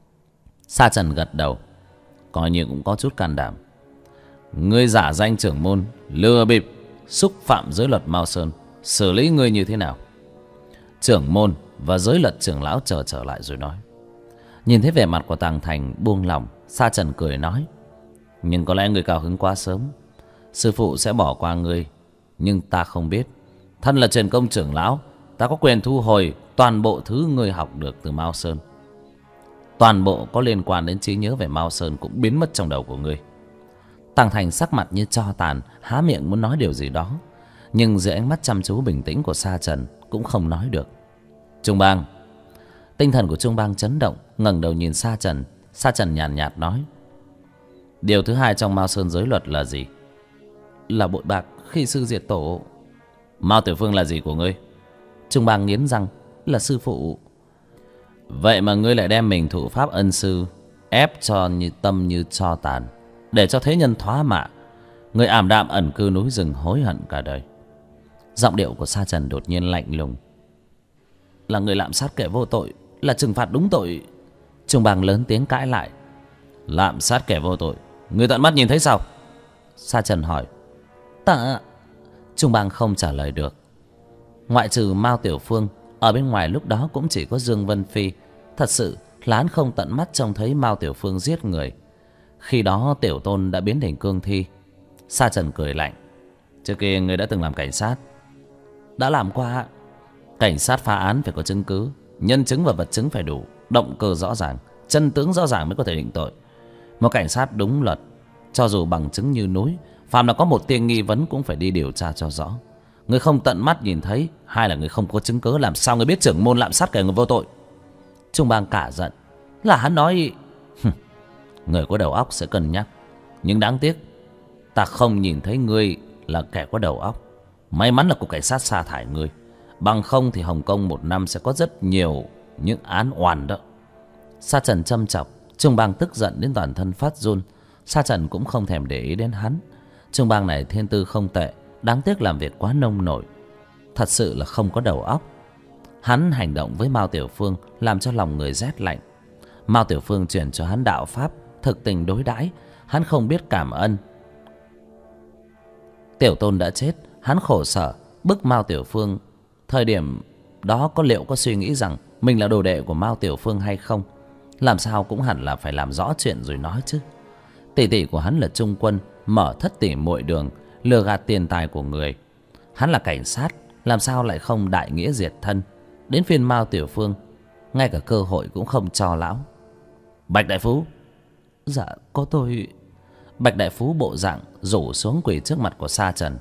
Sa Trần gật đầu, coi như cũng có chút can đảm. Ngươi giả danh trưởng môn, lừa bịp, xúc phạm giới luật Mao Sơn, xử lý ngươi như thế nào? Trưởng môn và giới luật trưởng lão trở lại rồi nói. Nhìn thấy vẻ mặt của Tàng Thành buông lỏng, Sa Trần cười nói. Nhưng có lẽ ngươi cao hứng quá sớm. Sư phụ sẽ bỏ qua ngươi, nhưng ta không biết. Thân là truyền công trưởng lão, ta có quyền thu hồi toàn bộ thứ ngươi học được từ Mao Sơn. Toàn bộ có liên quan đến trí nhớ về Mao Sơn cũng biến mất trong đầu của ngươi. Tàng Thành sắc mặt như tro tàn, há miệng muốn nói điều gì đó, nhưng dưới ánh mắt chăm chú bình tĩnh của Sa Trần cũng không nói được. Trung Bang. Tinh thần của Trung Bang chấn động, ngẩng đầu nhìn Sa Trần. Sa Trần nhàn nhạt nói. Điều thứ hai trong Mao Sơn giới luật là gì?
Là bội bạc khi sư diệt tổ.
Mao Tiểu Phương là gì của ngươi?
Trung Bang nghiến răng. Là sư phụ.
Vậy mà ngươi lại đem mình thụ pháp ân sư ép cho như tâm như tro tàn, để cho thế nhân thoá mạ. Ngươi ảm đạm ẩn cư núi rừng, hối hận cả đời.
Giọng điệu của Sa Trần đột nhiên lạnh lùng. Là người lạm sát kẻ vô tội, là trừng phạt đúng tội.
Trung Bang lớn tiếng cãi lại. Lạm sát kẻ vô tội, ngươi tận mắt nhìn thấy sao?
Sa Trần hỏi. Ta. Trung Bang không trả lời được. Ngoại trừ Mao Tiểu Phương, ở bên ngoài lúc đó cũng chỉ có Dương Vân Phi. Thật sự là hắn không tận mắt trông thấy Mao Tiểu Phương giết người. Khi đó Tiểu Tôn đã biến thành cương thi. Sa Trần cười lạnh.
Trước kia ngươi đã từng làm cảnh sát?
Đã làm qua.
Cảnh sát phá án phải có chứng cứ, nhân chứng và vật chứng phải đủ, động cơ rõ ràng, chân tướng rõ ràng mới có thể định tội. Một cảnh sát đúng luật, cho dù bằng chứng như núi, phàm là có một tia nghi vấn cũng phải đi điều tra cho rõ. Người không tận mắt nhìn thấy, hay là người không có chứng cứ, làm sao người biết trưởng môn lạm sát kẻ người vô tội?
Trung Bang cả giận. Là hắn nói.
Người có đầu óc sẽ cân nhắc, nhưng đáng tiếc ta không nhìn thấy ngươi là kẻ có đầu óc. May mắn là cục cảnh sát sa thải ngươi, bằng không thì Hồng Kông một năm sẽ có rất nhiều những án oan đó.
Sa Trần châm chọc. Trung Bang tức giận đến toàn thân phát run. Sa Trần cũng không thèm để ý đến hắn. Trung Bang này thiên tư không tệ, đáng tiếc làm việc quá nông nổi, thật sự là không có đầu óc. Hắn hành động với Mao Tiểu Phương làm cho lòng người rét lạnh. Mao Tiểu Phương truyền cho hắn đạo pháp, thực tình đối đãi, hắn không biết cảm ân. Tiểu Tôn đã chết, hắn khổ sở bức Mao Tiểu Phương. Thời điểm đó liệu có suy nghĩ rằng mình là đồ đệ của Mao Tiểu Phương hay không? Làm sao cũng hẳn là phải làm rõ chuyện rồi nói chứ. Tỷ tỷ của hắn là Trung Quân, mở thất tỷ muội đường, lừa gạt tiền tài của người. Hắn là cảnh sát, làm sao lại không đại nghĩa diệt thân? Đến phiên Mao Tiểu Phương, ngay cả cơ hội cũng không cho lão.
Bạch Đại Phú.
Dạ có tôi.
Bạch Đại Phú bộ dạng rủ xuống quỳ trước mặt của Sa Trần.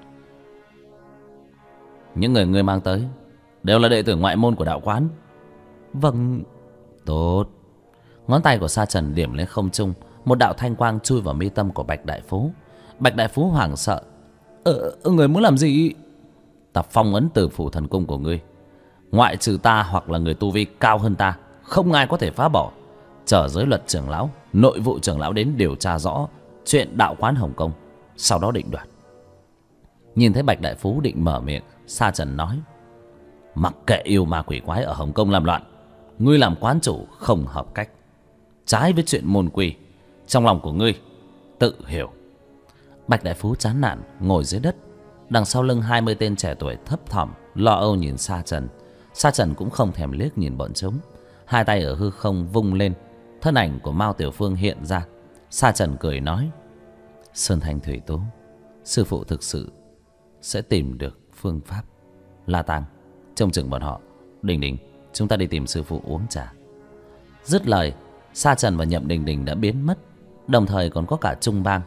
Những người ngươi mang tới đều là đệ tử ngoại môn của đạo quán?
Vâng.
Tốt.
Ngón tay của Sa Trần điểm lên không trung, một đạo thanh quang chui vào mi tâm của Bạch Đại Phú. Bạch Đại Phú hoảng sợ. Người muốn làm gì?
Ta phong ấn Tử Phủ thần cung của ngươi, ngoại trừ ta hoặc là người tu vi cao hơn ta, không ai có thể phá bỏ. Chờ giới luật trưởng lão, nội vụ trưởng lão đến điều tra rõ chuyện đạo quán Hồng Kông, sau đó định đoạt.
Nhìn thấy Bạch Đại Phú định mở miệng, Sa Trần nói.
Mặc kệ yêu ma quỷ quái ở Hồng Kông làm loạn, ngươi làm quán chủ không hợp cách, trái với chuyện môn quy. Trong lòng của ngươi tự hiểu.
Bạch Đại Phú chán nản ngồi dưới đất. Đằng sau lưng 20 tên trẻ tuổi thấp thỏm
lo âu nhìn Sa Trần. Sa Trần cũng không thèm liếc nhìn bọn chúng. Hai tay ở hư không vung lên, thân ảnh của Mao Tiểu Phương hiện ra. Sa Trần cười nói: Sơn Thanh Thủy Tú, sư phụ thực sự sẽ tìm được phương pháp. La Tàng, trông chừng bọn họ. Đình Đình, chúng ta đi tìm sư phụ uống trà. Dứt lời, Sa Trần và Nhậm Đình Đình đã biến mất, đồng thời còn có cả Trung Bang.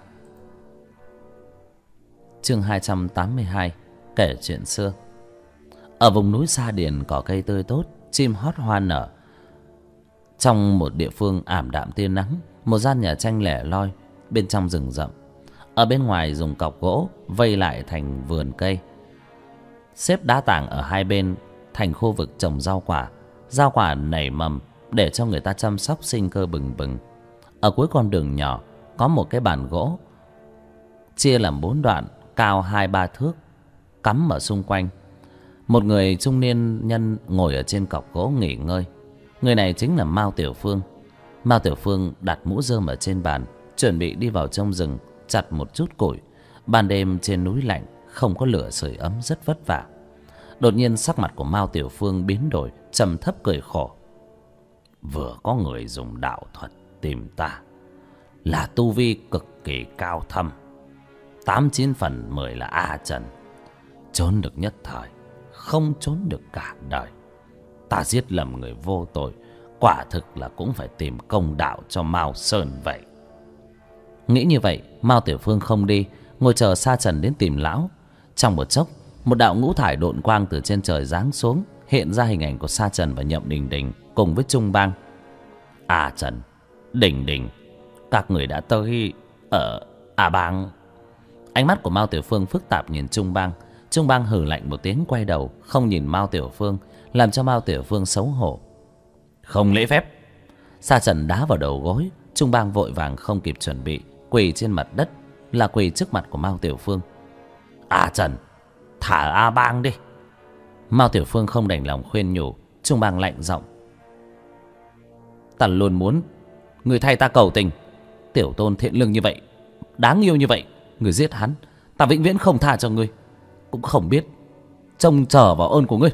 Chương 282, kể chuyện xưa. Ở vùng núi Sa Điền, cỏ cây tươi tốt, chim hót hoa nở. Trong một địa phương ảm đạm tia nắng, một gian nhà tranh lẻ loi bên trong rừng rậm. Ở bên ngoài dùng cọc gỗ vây lại thành vườn cây, xếp đá tảng ở hai bên thành khu vực trồng rau quả. Rau quả nảy mầm để cho người ta chăm sóc, sinh cơ bừng bừng. Ở cuối con đường nhỏ có một cái bàn gỗ chia làm 4 đoạn, cao 2-3 thước, cắm ở xung quanh. Một người trung niên nhân ngồi ở trên cọc gỗ nghỉ ngơi. Người này chính là Mao Tiểu Phương. Mao Tiểu Phương đặt mũ rơm ở trên bàn, chuẩn bị đi vào trong rừng chặt một chút củi. Ban đêm trên núi lạnh, không có lửa sưởi ấm, rất vất vả. Đột nhiên sắc mặt của Mao Tiểu Phương biến đổi, trầm thấp cười khổ. Vừa có người dùng đạo thuật tìm ta, là tu vi cực kỳ cao thâm, 8-9 phần 10 là A Trần. Trốn được nhất thời, không trốn được cả đời. Ta giết lầm người vô tội, quả thực là cũng phải tìm công đạo cho Mao Sơn vậy. Nghĩ như vậy, Mao Tiểu Phương không đi, ngồi chờ Sa Trần đến tìm lão. Trong một chốc, một đạo ngũ thải độn quang từ trên trời giáng xuống, hiện ra hình ảnh của Sa Trần và Nhậm Đình Đình cùng với Trung Bang. A Trần, Đình Đình, các người đã tới ở A Bang. Ánh mắt của Mao Tiểu Phương phức tạp nhìn Trung Bang. Trung Bang hừ lạnh một tiếng, quay đầu không nhìn Mao Tiểu Phương, làm cho Mao Tiểu Phương xấu hổ. Không lễ phép. Sa Trần đá vào đầu gối. Trung Bang vội vàng không kịp chuẩn bị, quỳ trên mặt đất, là quỳ trước mặt của Mao Tiểu Phương. A Trần, thả A Bang đi. Mao Tiểu Phương không đành lòng khuyên nhủ. Trung Bang lạnh giọng: Ta luôn muốn người thay ta cầu tình. Tiểu tôn thiện lương như vậy, đáng yêu như vậy, người giết hắn, ta vĩnh viễn không tha cho ngươi. Cũng không biết trông chờ vào ơn của ngươi.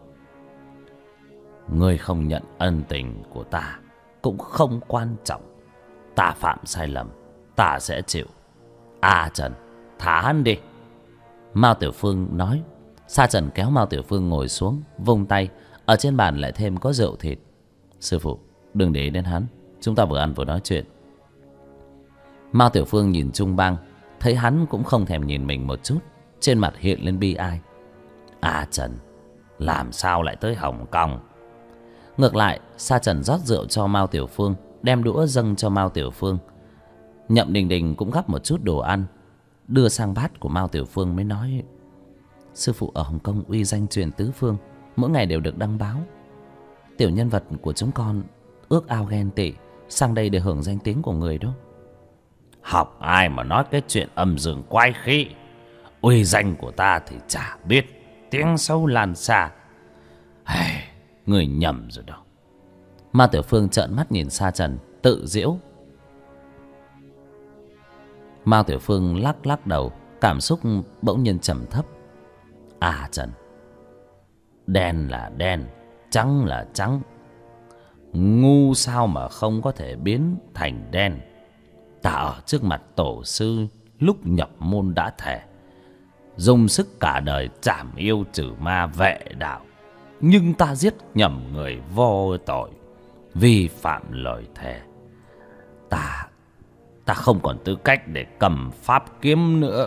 Ngươi không nhận ân tình của ta cũng không quan trọng. Ta phạm sai lầm, ta sẽ chịu. A Trần, thả hắn đi. Mao Tiểu Phương nói. Sa Trần kéo Mao Tiểu Phương ngồi xuống, vung tay. Ở trên bàn lại thêm có rượu thịt. Sư phụ, đừng để ý đến hắn, chúng ta vừa ăn vừa nói chuyện. Mao Tiểu Phương nhìn Trung Bang, thấy hắn cũng không thèm nhìn mình một chút, trên mặt hiện lên bi ai. A Trần, làm sao lại tới Hồng Kông? Ngược lại, Sa Trần rót rượu cho Mao Tiểu Phương, đem đũa dâng cho Mao Tiểu Phương. Nhậm Đình Đình cũng gắp một chút đồ ăn, đưa sang bát của Mao Tiểu Phương mới nói: Sư phụ ở Hồng Kông uy danh truyền tứ phương, mỗi ngày đều được đăng báo. Tiểu nhân vật của chúng con ước ao ghen tị, sang đây để hưởng danh tiếng của người đó. Học ai mà nói cái chuyện âm dương quái khí. Uy danh của ta thì chả biết, tiếng xấu lan xa. Người nhầm rồi đó. Mao Tiểu Phương trợn mắt nhìn Sa Trần, tự giễu. Mao Tiểu Phương lắc lắc đầu, cảm xúc bỗng nhiên trầm thấp. A Trần, đen là đen, trắng là trắng. Ngu sao mà không có thể biến thành đen. Ta ở trước mặt tổ sư, lúc nhập môn đã thề dùng sức cả đời trảm yêu trừ ma vệ đạo, nhưng ta giết nhầm người vô tội, vi phạm lời thề. Ta không còn tư cách để cầm pháp kiếm nữa.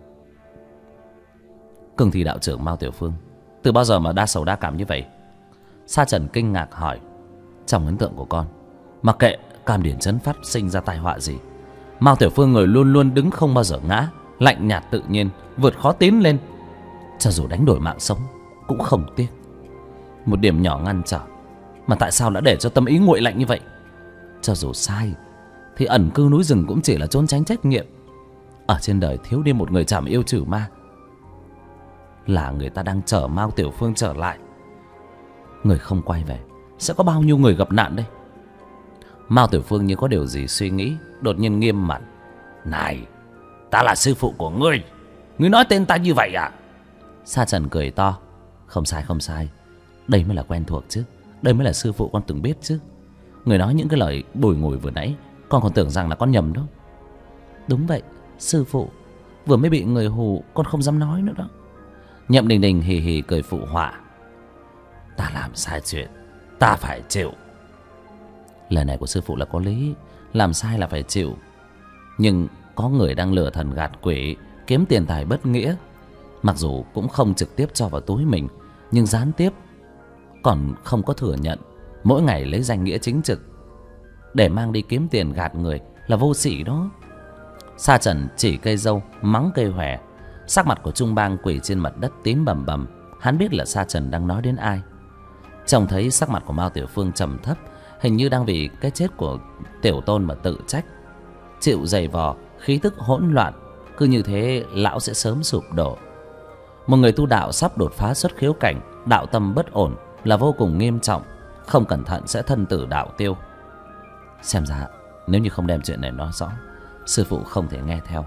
Cường Thị đạo trưởng Mao Tiểu Phương, từ bao giờ mà đa sầu đa cảm như vậy? Sa Trần kinh ngạc hỏi. Trong ấn tượng của con, mặc kệ Cam Điển Chấn phát sinh ra tai họa gì, Mao Tiểu Phương người luôn luôn đứng không bao giờ ngã, lạnh nhạt tự nhiên, vượt khó tiến lên. Cho dù đánh đổi mạng sống cũng không tiếc. Một điểm nhỏ ngăn trở mà tại sao đã để cho tâm ý nguội lạnh như vậy? Cho dù sai thì ẩn cư núi rừng cũng chỉ là trốn tránh trách nhiệm. Ở trên đời thiếu đi một người trảm yêu trừ ma, là người ta đang chở Mao Tiểu Phương trở lại. Người không quay về, sẽ có bao nhiêu người gặp nạn đây? Mao Tiểu Phương như có điều gì suy nghĩ, đột nhiên nghiêm mặt. Này, ta là sư phụ của ngươi, ngươi nói tên ta như vậy à? Sa Trần cười to. Không sai, không sai. Đây mới là quen thuộc chứ. Đây mới là sư phụ con từng biết chứ. Người nói những cái lời bùi ngùi vừa nãy, con còn tưởng rằng là con nhầm đó.
Đúng vậy, sư phụ. Vừa mới bị người hù, con không dám nói nữa đó.
Nhậm Đình Đình hì hì cười phụ họa. Ta làm sai chuyện, ta phải chịu. Lời này của sư phụ là có lý. Làm sai là phải chịu. Nhưng có người đang lừa thần gạt quỷ, kiếm tiền tài bất nghĩa. Mặc dù cũng không trực tiếp cho vào túi mình, nhưng gián tiếp còn không có thừa nhận. Mỗi ngày lấy danh nghĩa chính trực để mang đi kiếm tiền gạt người là vô sỉ đó. Sa Trần chỉ cây dâu mắng cây hòe. Sắc mặt của Trung Bang quỳ trên mặt đất tím bầm bầm. Hắn biết là Sa Trần đang nói đến ai. Trông thấy sắc mặt của Mao Tiểu Phương trầm thấp, hình như đang vì cái chết của tiểu tôn mà tự trách, chịu giày vò, khí tức hỗn loạn. Cứ như thế lão sẽ sớm sụp đổ. Một người tu đạo sắp đột phá xuất khiếu cảnh, đạo tâm bất ổn là vô cùng nghiêm trọng. Không cẩn thận sẽ thân tử đạo tiêu. Xem ra nếu như không đem chuyện này nói rõ, sư phụ không thể nghe theo.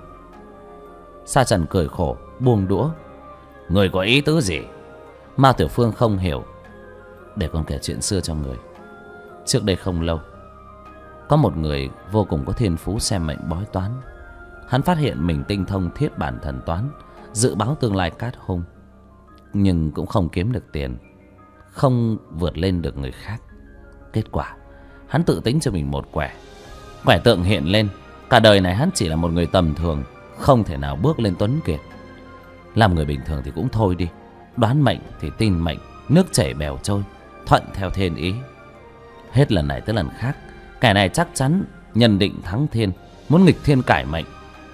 Sa Trần cười khổ buông đũa. Người có ý tứ gì? Mao Tiểu Phương không hiểu. Để con kể chuyện xưa cho người. Trước đây không lâu, có một người vô cùng có thiên phú xem mệnh bói toán. Hắn phát hiện mình tinh thông thiết bản thần toán, dự báo tương lai cát hung, nhưng cũng không kiếm được tiền, không vượt lên được người khác. Kết quả hắn tự tính cho mình một quẻ. Quẻ tượng hiện lên, cả đời này hắn chỉ là một người tầm thường, không thể nào bước lên tuấn kiệt. Làm người bình thường thì cũng thôi đi, đoán mệnh thì tin mệnh, nước chảy bèo trôi, thuận theo thiên ý. Hết lần này tới lần khác, kẻ này chắc chắn nhân định thắng thiên, muốn nghịch thiên cải mệnh.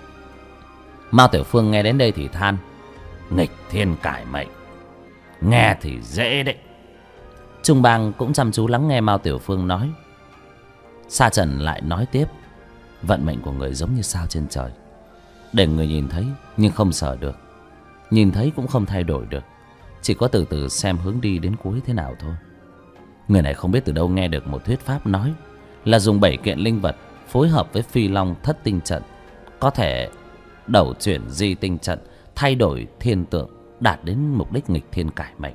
Mao Tiểu Phương nghe đến đây thì than. Nghịch thiên cải mệnh, nghe thì dễ đấy. Trung Bang cũng chăm chú lắng nghe Mao Tiểu Phương nói. Sa Trần lại nói tiếp. Vận mệnh của người giống như sao trên trời, để người nhìn thấy nhưng không sờ được, nhìn thấy cũng không thay đổi được, chỉ có từ từ xem hướng đi đến cuối thế nào thôi. Người này không biết từ đâu nghe được một thuyết pháp nói là dùng 7 kiện linh vật phối hợp với Phi Long Thất Tinh Trận, có thể đầu chuyển di tinh trận, thay đổi thiên tượng, đạt đến mục đích nghịch thiên cải mệnh.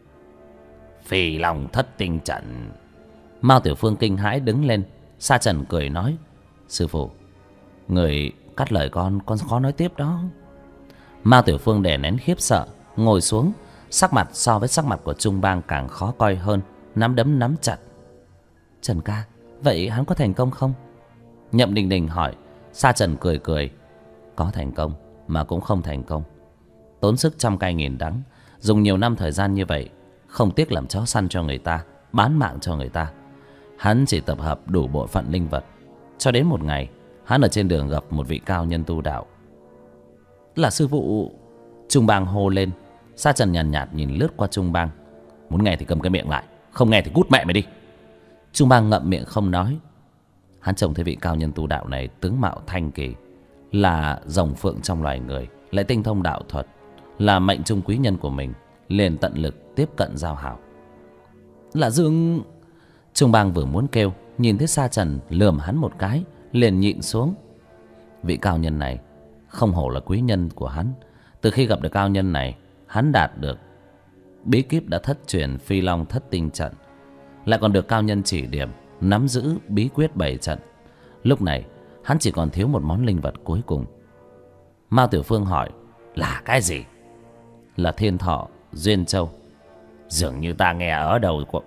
Phi Long Thất Tinh Trận. Mao Tiểu Phương kinh hãi đứng lên. Sa Trần cười nói. Sư phụ, người cắt lời con khó nói tiếp đó. Mao Tiểu Phương đè nén khiếp sợ, ngồi xuống. Sắc mặt so với sắc mặt của Trung Bang càng khó coi hơn, nắm đấm nắm chặt. Trần ca, vậy hắn có thành công không? Nhậm Đình Đình hỏi. Sa Trần cười cười. Có thành công mà cũng không thành công. Tốn sức trăm cay nghìn đắng, dùng nhiều năm thời gian như vậy, không tiếc làm chó săn cho người ta, bán mạng cho người ta. Hắn chỉ tập hợp đủ bộ phận linh vật, cho đến một ngày hắn ở trên đường gặp một vị cao nhân tu đạo. Là sư phụ. Trung Bang hô lên. Sa Trần nhàn nhạt nhìn lướt qua Trung Bang. Muốn nghe thì cầm cái miệng lại, không nghe thì cút mẹ mày đi. Trung Bang ngậm miệng không nói. Hắn trông thấy vị cao nhân tu đạo này tướng mạo thanh kỳ, là rồng phượng trong loài người, lại tinh thông đạo thuật, là mệnh trung quý nhân của mình, liền tận lực tiếp cận giao hảo. Là Dương. Trung Bang vừa muốn kêu, nhìn thấy Sa Trần lườm hắn một cái, liền nhịn xuống. Vị cao nhân này không hổ là quý nhân của hắn. Từ khi gặp được cao nhân này, hắn đạt được bí kíp đã thất truyền Phi Long Thất Tinh Trận, lại còn được cao nhân chỉ điểm nắm giữ bí quyết 7 trận. Lúc này hắn chỉ còn thiếu một món linh vật cuối cùng. Mao Tiểu Phương hỏi. Là cái gì? Là Thiên Thọ Duyên Châu. Dường như ta nghe ở đâu của...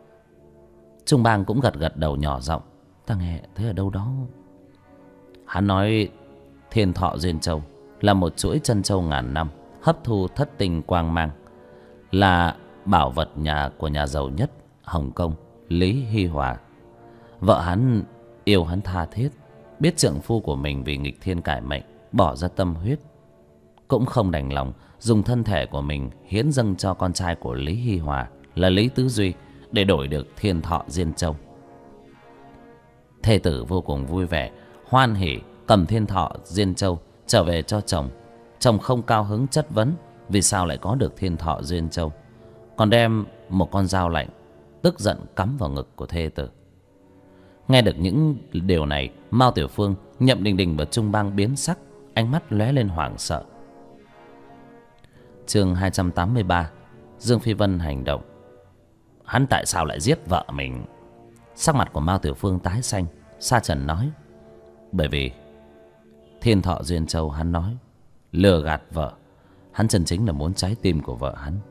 Trung Bang cũng gật gật đầu nhỏ giọng. Ta nghe thấy ở đâu đó. Hắn nói Thiên Thọ Duyên Châu là một chuỗi chân châu ngàn năm, hấp thu thất tinh quang mang, là bảo vật của nhà giàu nhất Hồng Kông, Lý Hi Hòa. Vợ hắn yêu hắn tha thiết, biết trượng phu của mình vì nghịch thiên cải mệnh bỏ ra tâm huyết, cũng không đành lòng dùng thân thể của mình hiến dâng cho con trai của Lý Hi Hòa là Lý Tứ Duy để đổi được Thiên Thọ Diên Châu. Thê tử vô cùng vui vẻ, hoan hỉ cầm Thiên Thọ Diên Châu trở về cho chồng. Chồng không cao hứng chất vấn vì sao lại có được Thiên Thọ Diên Châu, còn đem một con dao lạnh tức giận cắm vào ngực của thê tử. Nghe được những điều này, Mao Tiểu Phương, Nhậm Đình Đình và Trung Bang biến sắc, ánh mắt lóe lên hoảng sợ. Chương 283. Dương Phi Vân hành động. Hắn tại sao lại giết vợ mình? Sắc mặt của Mao Tiểu Phương tái xanh. Sa Trần nói, bởi vì Thiên Thọ Duyên Châu hắn nói lừa gạt vợ. Hắn chân chính là muốn trái tim của vợ hắn.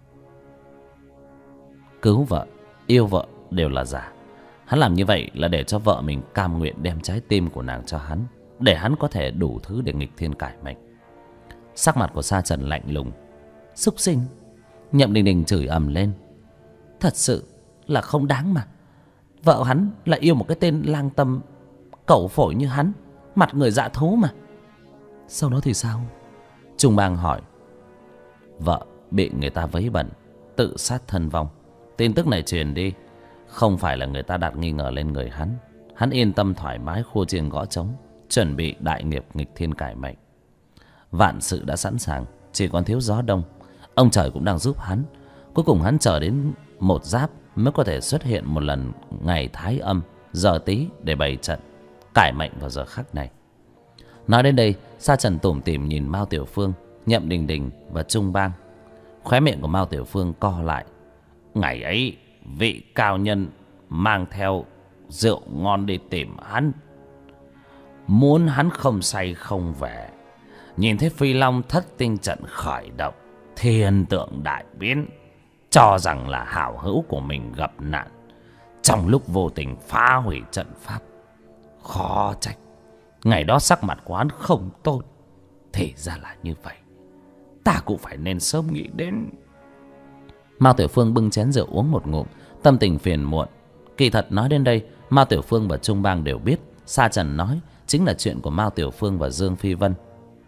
Cứu vợ, yêu vợ đều là giả. Hắn làm như vậy là để cho vợ mình cam nguyện đem trái tim của nàng cho hắn, để hắn có thể đủ thứ để nghịch thiên cải mệnh. Sắc mặt của Sa Trần lạnh lùng. Súc sinh. Nhậm Đình Đình chửi ầm lên. Thật sự là không đáng mà. Vợ hắn lại yêu một cái tên lang tâm cẩu phổi như hắn, mặt người dạ thú mà. Sau đó thì sao? Trung Bang hỏi. Vợ bị người ta vấy bẩn, tự sát thân vong. Tin tức này truyền đi, không phải là người ta đặt nghi ngờ lên người hắn. Hắn yên tâm thoải mái khua chiêng gõ trống, chuẩn bị đại nghiệp nghịch thiên cải mệnh. Vạn sự đã sẵn sàng, chỉ còn thiếu gió đông. Ông trời cũng đang giúp hắn. Cuối cùng hắn chờ đến một giáp mới có thể xuất hiện một lần ngày Thái Âm, giờ Tý để bày trận cải mệnh vào giờ khắc này. Nói đến đây, Sa Trần tủm tỉm nhìn Mao Tiểu Phương, Nhậm Đình Đình và Trung Bang. Khóe miệng của Mao Tiểu Phương co lại. Ngày ấy vị cao nhân mang theo rượu ngon đi tìm hắn, muốn hắn không say không về. Nhìn thấy Phi Long thất tinh trận khởi động, thiên tượng đại biến, cho rằng là hảo hữu của mình gặp nạn, trong lúc vô tình phá hủy trận pháp. Khó trách ngày đó sắc mặt của hắn không tốt. Thì ra là như vậy, ta cũng phải nên sớm nghĩ đến. Mao Tiểu Phương bưng chén rượu uống một ngụm, tâm tình phiền muộn. Kỳ thật nói đến đây, Mao Tiểu Phương và Trung Bang đều biết Sa Trần nói chính là chuyện của Mao Tiểu Phương và Dương Phi Vân.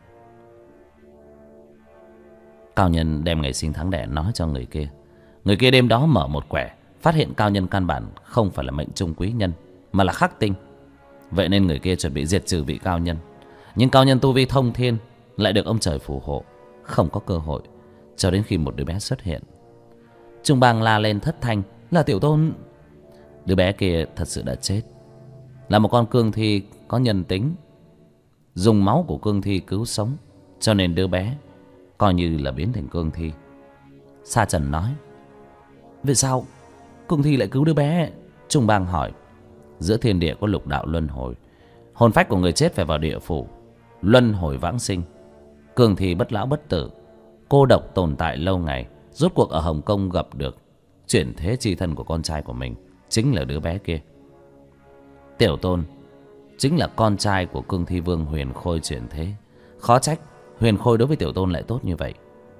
Cao nhân đem ngày sinh tháng đẻ nói cho người kia. Người kia đêm đó mở một quẻ, phát hiện cao nhân căn bản không phải là mệnh trung quý nhân, mà là khắc tinh. Vậy nên người kia chuẩn bị diệt trừ vị cao nhân. Nhưng cao nhân tu vi thông thiên lại được ông trời phù hộ, không có cơ hội, cho đến khi một đứa bé xuất hiện. Trung Bang la lên thất thanh, là Tiểu Tôn. Đứa bé kia thật sự đã chết, là một con cương thi có nhân tính, dùng máu của cương thi cứu sống, cho nên đứa bé coi như là biến thành cương thi. Sa Trần nói. Vì sao cương thi lại cứu đứa bé? Trung Bang hỏi. Giữa thiên địa có lục đạo luân hồi, hồn phách của người chết phải vào địa phủ luân hồi vãng sinh. Cương thi bất lão bất tử, cô độc tồn tại lâu ngày, rốt cuộc ở Hồng Kông gặp được chuyển thế chi thân của con trai của mình, chính là đứa bé kia. Tiểu Tôn chính là con trai của cương thi vương Huyền Khôi chuyển thế. Khó trách Huyền Khôi đối với Tiểu Tôn lại tốt như vậy.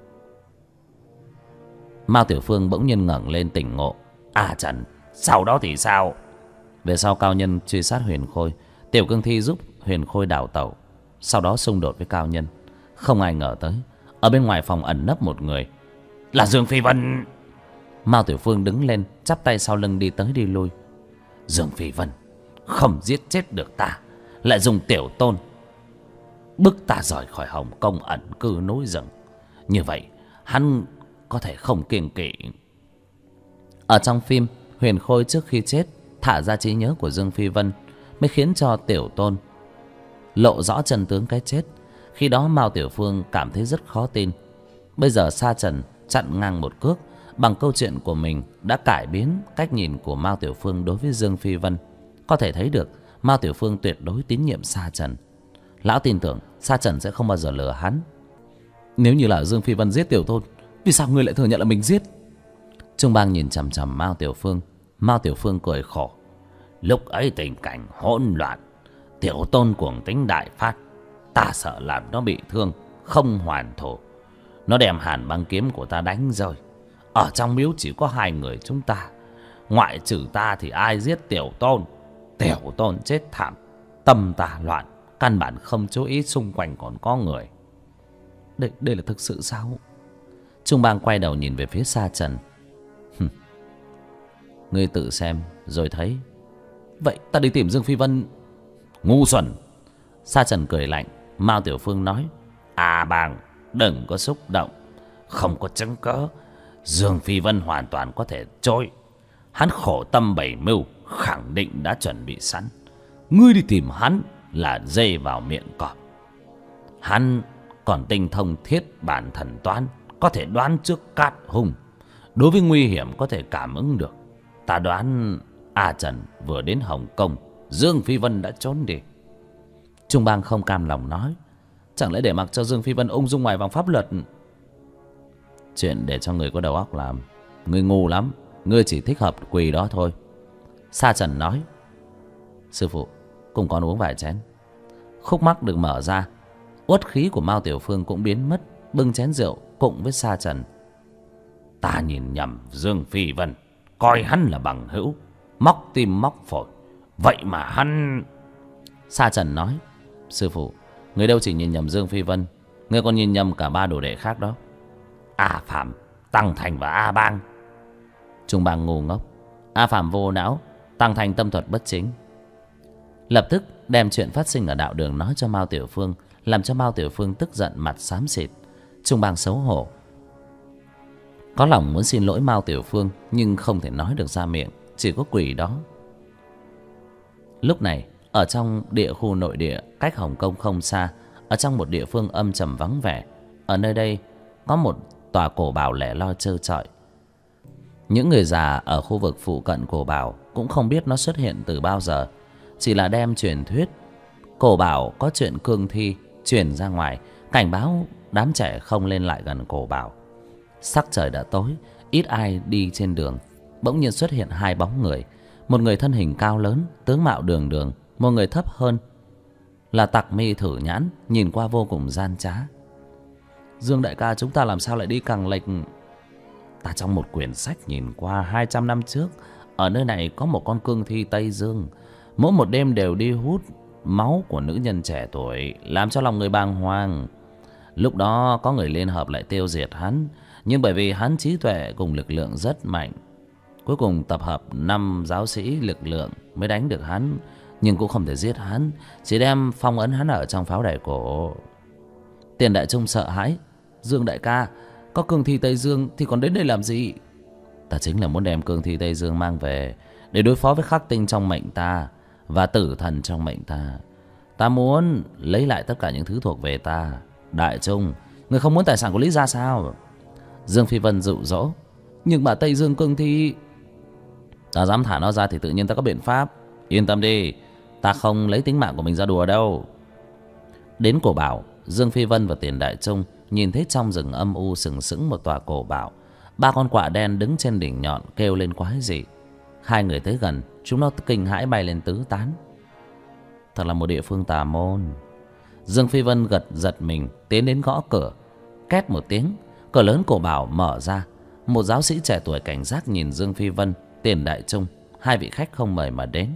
Mao Tiểu Phương bỗng nhiên ngẩng lên tỉnh ngộ. À Trần, sau đó thì sao? Về sau cao nhân truy sát Huyền Khôi, tiểu cương thi giúp Huyền Khôi đào tẩu, sau đó xung đột với cao nhân. Không ai ngờ tới ở bên ngoài phòng ẩn nấp một người, là Dương Phi Vân. Mao Tiểu Phương đứng lên, chắp tay sau lưng đi tới đi lui. Dương Phi Vân không giết chết được ta, lại dùng Tiểu Tôn bức ta rời khỏi Hồng Kông ẩn cư núi rừng. Như vậy hắn có thể không kiêng kỵ. Ở trong phim, Huyền Khôi trước khi chết thả ra trí nhớ của Dương Phi Vân, mới khiến cho Tiểu Tôn lộ rõ chân tướng cái chết. Khi đó Mao Tiểu Phương cảm thấy rất khó tin. Bây giờ Sa Trần chặn ngang một cước, bằng câu chuyện của mình đã cải biến cách nhìn của Mao Tiểu Phương đối với Dương Phi Vân. Có thể thấy được Mao Tiểu Phương tuyệt đối tín nhiệm Sa Trần. Lão tin tưởng Sa Trần sẽ không bao giờ lừa hắn. Nếu như là Dương Phi Vân giết Tiểu Tôn, vì sao ngươi lại thừa nhận là mình giết? Trung Bang nhìn chằm chằm Mao Tiểu Phương. Mao Tiểu Phương cười khổ. Lúc ấy tình cảnh hỗn loạn, Tiểu Tôn cuồng tính đại phát, ta sợ làm nó bị thương, không hoàn thổ. Nó đem hàn băng kiếm của ta đánh rơi. Ở trong miếu chỉ có hai người chúng ta, ngoại trừ ta thì ai giết Tiểu Tôn? Tiểu Tôn chết thảm, tâm ta loạn, căn bản không chú ý xung quanh còn có người. Đây là thực sự sao? Trung Bang quay đầu nhìn về phía Sa Trần. Ngươi tự xem rồi thấy. Vậy ta đi tìm Dương Phi Vân. Ngu xuẩn. Sa Trần cười lạnh. Mao Tiểu Phương nói. À Bang, đừng có xúc động. Không có chứng cớ, Dương Phi Vân hoàn toàn có thể trôi. Hắn khổ tâm bày mưu, khẳng định đã chuẩn bị sẵn. Ngươi đi tìm hắn là dê vào miệng cọp. Hắn còn tinh thông thiết bản thần toán, có thể đoán trước cát hung. đối với nguy hiểm có thể cảm ứng được. Ta đoán A Trần vừa đến Hồng Kông, Dương Phi Vân đã trốn đi.
Trung Bang không cam lòng nói: chẳng lẽ để mặc cho Dương Phi Vân ung dung ngoài vòng pháp luật?
Chuyện để cho người có đầu óc làm. Ngươi ngu lắm, ngươi chỉ thích hợp quỳ đó thôi.
Sa Trần nói:
sư phụ, cùng con uống vài chén.
Khúc mắc được mở ra, uất khí của Mao Tiểu Phương cũng biến mất, bưng chén rượu cùng với Sa Trần.
Ta nhìn nhầm Dương Phi Vân, coi hắn là bằng hữu, móc tim móc phổi, vậy mà hắn...
Sa Trần nói:
sư phụ, người đâu chỉ nhìn nhầm Dương Phi Vân, người còn nhìn nhầm cả ba đồ đệ khác đó.
A Phạm, Tăng Thành và A Bang.
Trung Bang ngu ngốc. A Phạm vô não, Tăng Thành tâm thuật bất chính.
Lập tức đem chuyện phát sinh ở đạo đường nói cho Mao Tiểu Phương, làm cho Mao Tiểu Phương tức giận mặt xám xịt. Trung Bang xấu hổ, có lòng muốn xin lỗi Mao Tiểu Phương nhưng không thể nói được ra miệng, chỉ có quỳ đó. Lúc này ở trong địa khu nội địa cách Hồng Kông không xa, ở trong một địa phương âm trầm vắng vẻ, ở nơi đây có một tòa cổ bảo lẻ loi trơ trọi. Những người già ở khu vực phụ cận cổ bảo cũng không biết nó xuất hiện từ bao giờ, chỉ là đem truyền thuyết cổ bảo có chuyện cương thi truyền ra ngoài, cảnh báo đám trẻ không lên lại gần cổ bảo. Sắc trời đã tối, ít ai đi trên đường. Bỗng nhiên xuất hiện hai bóng người. Một người thân hình cao lớn, tướng mạo đường đường. Một người thấp hơn là Tặc Mi Thử Nhãn, nhìn qua vô cùng gian trá. Dương đại ca, chúng ta làm sao lại đi càng lệch?
Ta trong một quyển sách nhìn qua 200 năm trước, ở nơi này có một con cương thi Tây Dương, mỗi một đêm đều đi hút máu của nữ nhân trẻ tuổi, làm cho lòng người bàng hoàng. Lúc đó có người liên hợp lại tiêu diệt hắn, nhưng bởi vì hắn trí tuệ cùng lực lượng rất mạnh, cuối cùng tập hợp 5 giáo sĩ lực lượng mới đánh được hắn, nhưng cũng không thể giết hắn, chỉ đem phong ấn hắn ở trong pháo đài cổ.
Tiền Đại Trung sợ hãi: Dương đại ca, có cương thi Tây Dương thì còn đến đây làm gì?
Ta chính là muốn đem cương thi Tây Dương mang về để đối phó với khắc tinh trong mệnh ta và tử thần trong mệnh ta. Ta muốn lấy lại tất cả những thứ thuộc về ta. Đại Trung, người không muốn tài sản của Lý gia sao?
Dương Phi Vân dụ dỗ: nhưng mà Tây Dương cương thi...
Ta dám thả nó ra thì tự nhiên ta có biện pháp. Yên tâm đi, ta không lấy tính mạng của mình ra đùa đâu.
Đến cổ bảo, Dương Phi Vân và Tiền Đại Trung nhìn thấy trong rừng âm u sừng sững một tòa cổ bảo. 3 con quạ đen đứng trên đỉnh nhọn kêu lên quái dị. Hai người tới gần, chúng nó kinh hãi bay lên tứ tán.
Thật là một địa phương tà môn.
Dương Phi Vân giật mình tiến đến gõ cửa. Két một tiếng, cửa lớn cổ bảo mở ra. Một giáo sĩ trẻ tuổi cảnh giác nhìn Dương Phi Vân, Tiền Đại Trung, hai vị khách không mời mà đến.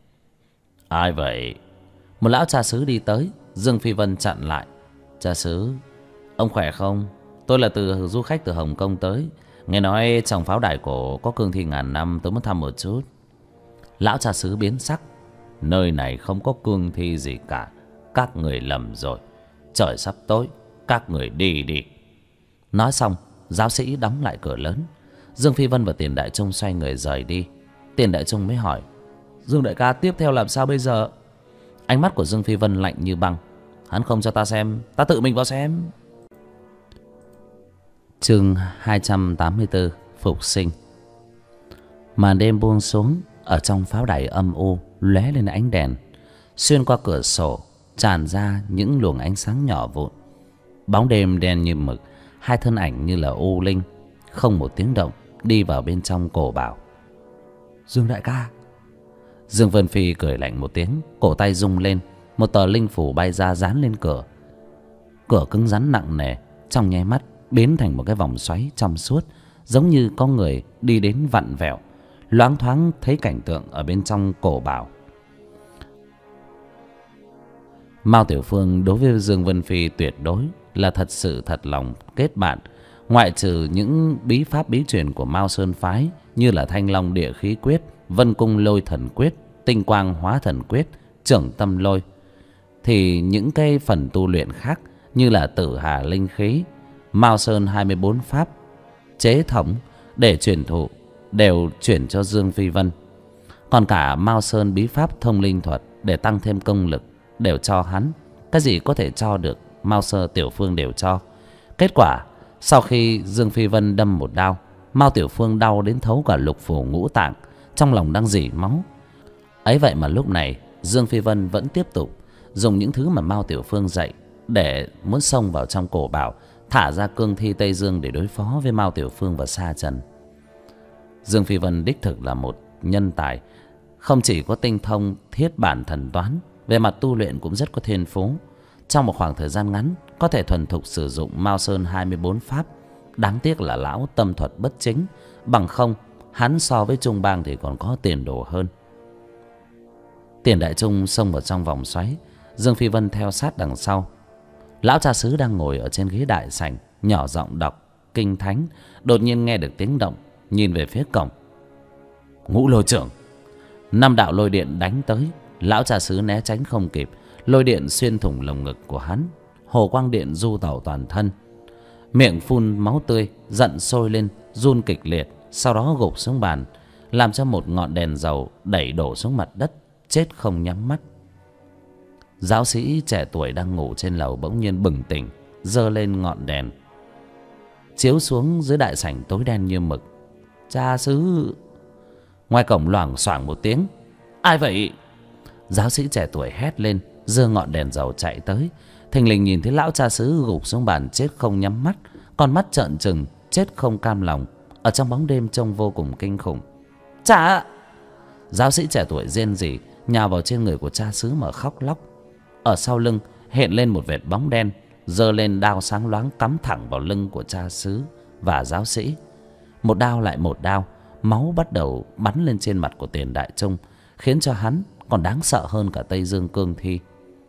Ai vậy?
Một lão cha xứ đi tới. Dương Phi Vân chặn lại: cha xứ, ông khỏe không? Tôi là du khách từ Hồng Kông tới. Nghe nói trong pháo đài cổ có cương thi ngàn năm, tôi muốn thăm một chút. Lão cha xứ biến sắc:
nơi này không có cương thi gì cả, các người lầm rồi. Trời sắp tối, các người đi đi.
Nói xong, giáo sĩ đóng lại cửa lớn. Dương Phi Vân và Tiền Đại Trung xoay người rời đi. Tiền Đại Trung mới hỏi: Dương đại ca, tiếp theo làm sao bây giờ? Ánh mắt của Dương Phi Vân lạnh như băng: hắn không cho ta xem, ta tự mình vào xem. Chương 284: Phục sinh. Màn đêm buông xuống, ở trong pháo đài âm u lóe lên ánh đèn. Xuyên qua cửa sổ tràn ra những luồng ánh sáng nhỏ vụn. Bóng đêm đen như mực, hai thân ảnh như là u linh, không một tiếng động đi vào bên trong cổ bảo. Dương đại ca. Dương Vân Phi cười lạnh một tiếng, cổ tay rung lên, một tờ linh phủ bay ra dán lên cửa. Cửa cứng rắn nặng nề, trong nháy mắt biến thành một cái vòng xoáy trong suốt, giống như có người đi đến vặn vẹo. Loáng thoáng thấy cảnh tượng ở bên trong cổ bảo. Mao Tiểu Phương đối với Dương Vân Phi tuyệt đối là thật sự thật lòng kết bạn. Ngoại trừ những bí pháp bí truyền của Mao Sơn phái như là Thanh Long Địa Khí Quyết, Vân Cung Lôi Thần Quyết, Tinh Quang Hóa Thần Quyết, Trưởng Tâm Lôi, thì những cái phần tu luyện khác như là Tử Hà Linh Khí, Mao Sơn 24 pháp chế thống để truyền thụ đều chuyển cho Dương Phi Vân. Còn cả Mao Sơn bí pháp thông linh thuật để tăng thêm công lực đều cho hắn. Cái gì có thể cho được, Mao Sơ Tiểu Phương đều cho. Kết quả sau khi Dương Phi Vân đâm một đao,
Mao Tiểu Phương đau đến thấu cả lục phủ ngũ tạng, trong lòng đang rỉ máu. Ấy vậy mà lúc này Dương Phi Vân vẫn tiếp tục dùng những thứ mà Mao Tiểu Phương dạy, để muốn xông vào trong cổ bảo, thả ra cương thi Tây Dương để đối phó với Mao Tiểu Phương và Sa Trần. Dương Phi Vân đích thực là một nhân tài, không chỉ có tinh thông thiết bản thần toán, về mặt tu luyện cũng rất có thiên phú. Trong một khoảng thời gian ngắn có thể thuần thục sử dụng Mao Sơn 24 pháp. Đáng tiếc là lão tâm thuật bất chính, bằng không hắn so với Trung Bang thì còn có tiền đồ hơn. Tiền Đại Trung xông vào trong vòng xoáy, Dương Phi Vân theo sát đằng sau. Lão cha xứ đang ngồi ở trên ghế đại sảnh, nhỏ giọng đọc kinh thánh, đột nhiên nghe được tiếng động, nhìn về phía cổng. Ngũ Lôi trưởng! 5 đạo lôi điện đánh tới. Lão cha xứ né tránh không kịp, lôi điện xuyên thủng lồng ngực của hắn. Hồ quang điện du tẩu toàn thân, miệng phun máu tươi, giận sôi lên, run kịch liệt, sau đó gục xuống bàn, làm cho một ngọn đèn dầu đẩy đổ xuống mặt đất, chết không nhắm mắt. Giáo sĩ trẻ tuổi đang ngủ trên lầu bỗng nhiên bừng tỉnh, giơ lên ngọn đèn chiếu xuống dưới đại sảnh tối đen như mực. Cha xứ! Ngoài cổng loảng xoảng một tiếng. Ai vậy? Giáo sĩ trẻ tuổi hét lên, giơ ngọn đèn dầu chạy tới, thình lình nhìn thấy lão cha xứ gục xuống bàn chết không nhắm mắt, con mắt trợn trừng, chết không cam lòng, ở trong bóng đêm trông vô cùng kinh khủng. Cha! Giáo sĩ trẻ tuổi rên rỉ, nhào vào trên người của cha xứ mà khóc lóc. Ở sau lưng hiện lên một vệt bóng đen, giơ lên đao sáng loáng cắm thẳng vào lưng của cha xứ và giáo sĩ. Một đao lại một đao, máu bắt đầu bắn lên trên mặt của Tiền Đại Trung, khiến cho hắn còn đáng sợ hơn cả Tây Dương Cương Thi.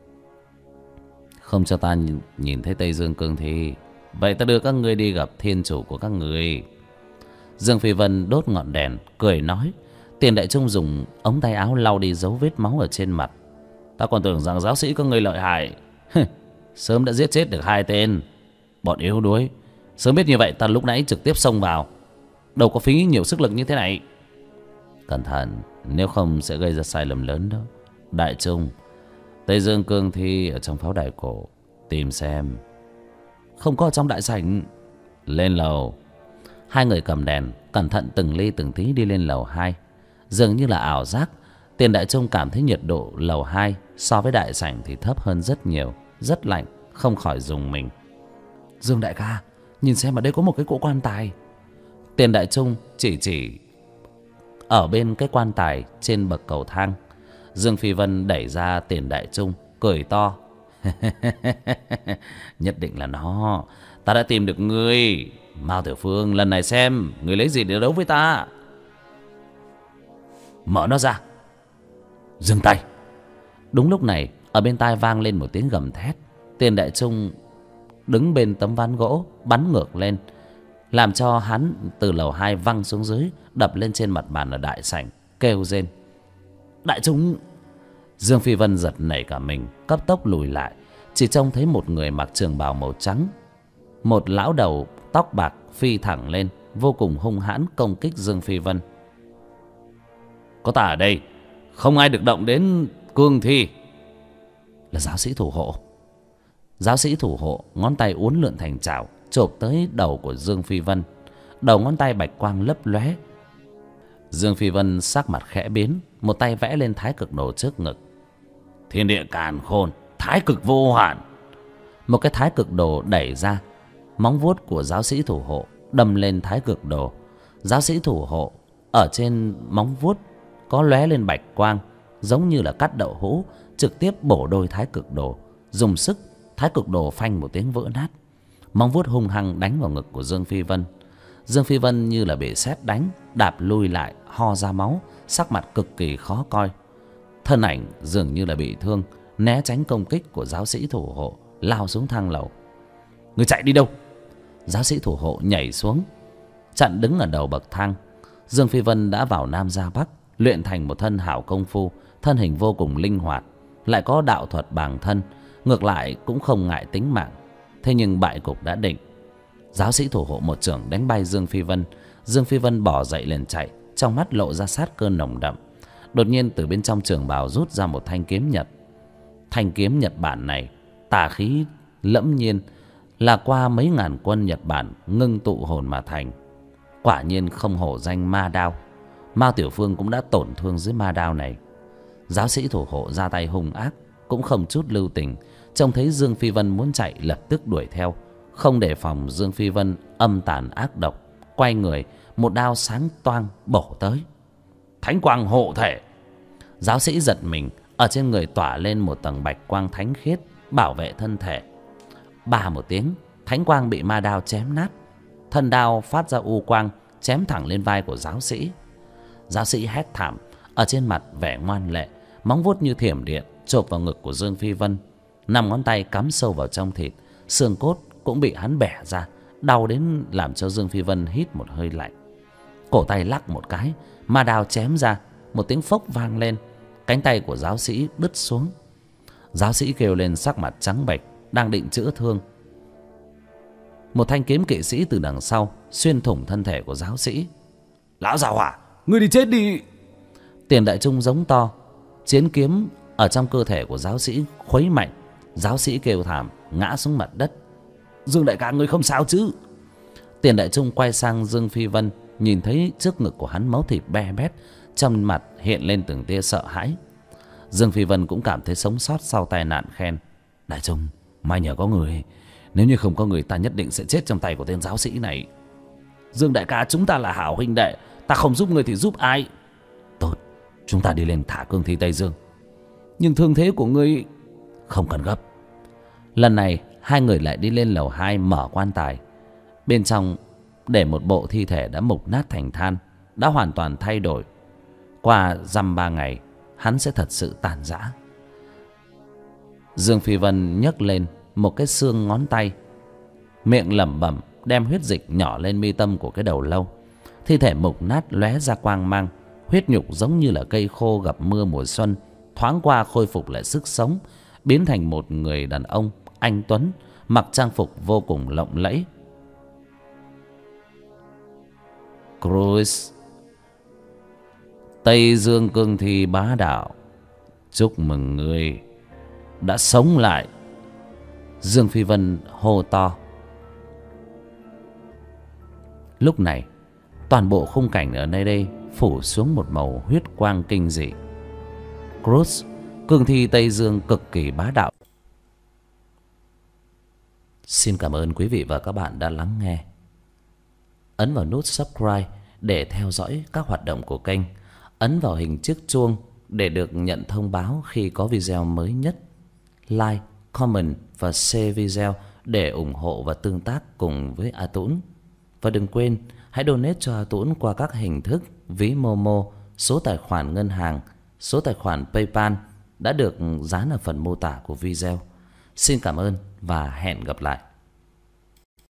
Không cho ta nhìn thấy Tây Dương Cương Thi, vậy ta đưa các ngươi đi gặp thiên chủ của các ngươi. Dương Phi Vân đốt ngọn đèn, cười nói. Tiền Đại Trung dùng ống tay áo lau đi dấu vết máu ở trên mặt. Ta còn tưởng rằng giáo sĩ các ngươi lợi hại, sớm đã giết chết được 2 tên. Bọn yếu đuối, sớm biết như vậy ta lúc nãy trực tiếp xông vào, đâu có phí nhiều sức lực như thế này. Cẩn thận, nếu không sẽ gây ra sai lầm lớn đó. Đại Trung, Tây Dương Cương Thi ở trong pháo đài cổ, tìm xem. Không có ở trong đại sảnh. Lên lầu. Hai người cầm đèn cẩn thận từng ly từng tí đi lên lầu 2. Dường như là ảo giác, Tiền Đại Trung cảm thấy nhiệt độ lầu 2 so với đại sảnh thì thấp hơn rất nhiều, rất lạnh, không khỏi rùng mình. Dương đại ca, nhìn xem ở đây có một cái cỗ quan tài. Tiền Đại Trung chỉ ở bên cái quan tài trên bậc cầu thang. Dương Phi Vân đẩy ra Tiền Đại Trung, cười to. Nhất định là nó. Ta đã tìm được ngươi. Mao Tiểu Phương, lần này xem ngươi lấy gì để đấu với ta. Mở nó ra. Dừng tay. Đúng lúc này ở bên tai vang lên một tiếng gầm thét. Tiền Đại Trung đứng bên tấm ván gỗ bắn ngược lên, làm cho hắn từ lầu 2 văng xuống dưới, đập lên trên mặt bàn ở đại sảnh, kêu rên. Đại Trung! Dương Phi Vân giật nảy cả mình, cấp tốc lùi lại. Chỉ trông thấy một người mặc trường bào màu trắng, một lão đầu tóc bạc phi thẳng lên, vô cùng hung hãn công kích Dương Phi Vân. Có ta ở đây, không ai được động đến Cương Thi. Là giáo sĩ thủ hộ. Giáo sĩ thủ hộ ngón tay uốn lượn thành chảo, chộp tới đầu của Dương Phi Vân. Đầu ngón tay bạch quang lấp lóe. Dương Phi Vân sắc mặt khẽ biến, một tay vẽ lên thái cực đồ trước ngực. Thiên địa càn khôn, thái cực vô hạn. Một cái thái cực đồ đẩy ra, móng vuốt của giáo sĩ thủ hộ đâm lên thái cực đồ. Giáo sĩ thủ hộ ở trên móng vuốt có lóe lên bạch quang, giống như là cắt đậu hũ, trực tiếp bổ đôi thái cực đồ. Dùng sức, thái cực đồ phanh một tiếng vỡ nát. Móng vuốt hung hăng đánh vào ngực của Dương Phi Vân. Dương Phi Vân như là bị sét đánh, đạp lui lại, ho ra máu, sắc mặt cực kỳ khó coi. Thân ảnh dường như là bị thương, né tránh công kích của giáo sĩ thủ hộ, lao xuống thang lầu. Người chạy đi đâu? Giáo sĩ thủ hộ nhảy xuống, chặn đứng ở đầu bậc thang. Dương Phi Vân đã vào Nam ra Bắc, luyện thành một thân hảo công phu, thân hình vô cùng linh hoạt, lại có đạo thuật bàng thân, ngược lại cũng không ngại tính mạng. Thế nhưng bại cục đã định. Giáo sĩ thủ hộ một chưởng đánh bay Dương Phi Vân. Dương Phi Vân bỏ dậy liền chạy, trong mắt lộ ra sát cơ nồng đậm. Đột nhiên từ bên trong trường bào rút ra một thanh kiếm Nhật. Thanh kiếm Nhật Bản này tà khí lẫm nhiên, là qua mấy ngàn quân Nhật Bản ngưng tụ hồn mà thành. Quả nhiên không hổ danh ma đao. Mao Tiểu Phương cũng đã tổn thương dưới ma đao này. Giáo sĩ thủ hộ ra tay hung ác, cũng không chút lưu tình. Trông thấy Dương Phi Vân muốn chạy, lập tức đuổi theo. Không đề phòng Dương Phi Vân âm tàn ác độc, quay người một đao sáng toang bổ tới. Thánh quang hộ thể. Giáo sĩ giật mình, ở trên người tỏa lên một tầng bạch quang thánh khiết, bảo vệ thân thể. Ba một tiếng, thánh quang bị ma đao chém nát. Thân đao phát ra u quang, chém thẳng lên vai của giáo sĩ. Giáo sĩ hét thảm, ở trên mặt vẻ ngoan lệ, móng vuốt như thiểm điện chộp vào ngực của Dương Phi Vân. 5 ngón tay cắm sâu vào trong thịt, xương cốt cũng bị hắn bẻ ra, đau đến làm cho Dương Phi Vân hít một hơi lạnh. Cổ tay lắc một cái, ma đao chém ra, một tiếng phốc vang lên, cánh tay của giáo sĩ đứt xuống. Giáo sĩ kêu lên sắc mặt trắng bệch, đang định chữa thương. Một thanh kiếm kỵ sĩ từ đằng sau xuyên thủng thân thể của giáo sĩ. Lão già hỏa, ngươi đi chết đi! Tiền Đại Trung giống to. Chiến kiếm ở trong cơ thể của giáo sĩ khuấy mạnh. Giáo sĩ kêu thảm, ngã xuống mặt đất. Dương đại ca, ngươi không sao chứ? Tiền Đại Trung quay sang Dương Phi Vân, nhìn thấy trước ngực của hắn máu thịt be bét, trong mặt hiện lên từng tia sợ hãi. Dương Phi Vân cũng cảm thấy sống sót sau tai nạn, khen: Đại Trung, may nhờ có người, nếu như không có người ta nhất định sẽ chết trong tay của tên giáo sĩ này. Dương đại ca, chúng ta là hảo huynh đệ, ta không giúp người thì giúp ai? Tốt, chúng ta đi lên thả cương thi Tây Dương. Nhưng thương thế của ngươi... Không cần gấp. Lần này hai người lại đi lên lầu 2 mở quan tài. Bên trong để một bộ thi thể đã mục nát thành than, đã hoàn toàn thay đổi. Qua dăm 3 ngày, hắn sẽ thật sự tàn rã. Dương Phi Vân nhấc lên một cái xương ngón tay, miệng lẩm bẩm đem huyết dịch nhỏ lên mi tâm của cái đầu lâu. Thi thể mục nát lóe ra quang mang, huyết nhục giống như là cây khô gặp mưa mùa xuân, thoáng qua khôi phục lại sức sống, biến thành một người đàn ông anh tuấn, mặc trang phục vô cùng lộng lẫy. Cruz, Tây Dương cương thi bá đạo, chúc mừng ngươi đã sống lại. Dương Phi Vân hô to. Lúc này toàn bộ khung cảnh ở nơi đây phủ xuống một màu huyết quang kinh dị. Cruz, cương thi Tây Dương cực kỳ bá đạo. Xin cảm ơn quý vị và các bạn đã lắng nghe. Ấn vào nút subscribe để theo dõi các hoạt động của kênh. Ấn vào hình chiếc chuông để được nhận thông báo khi có video mới nhất. Like, comment và share video để ủng hộ và tương tác cùng với A Tũng. Và đừng quên hãy donate cho A Tũng qua các hình thức ví Momo, số tài khoản ngân hàng, số tài khoản PayPal đã được dán ở phần mô tả của video. Xin cảm ơn và hẹn gặp lại.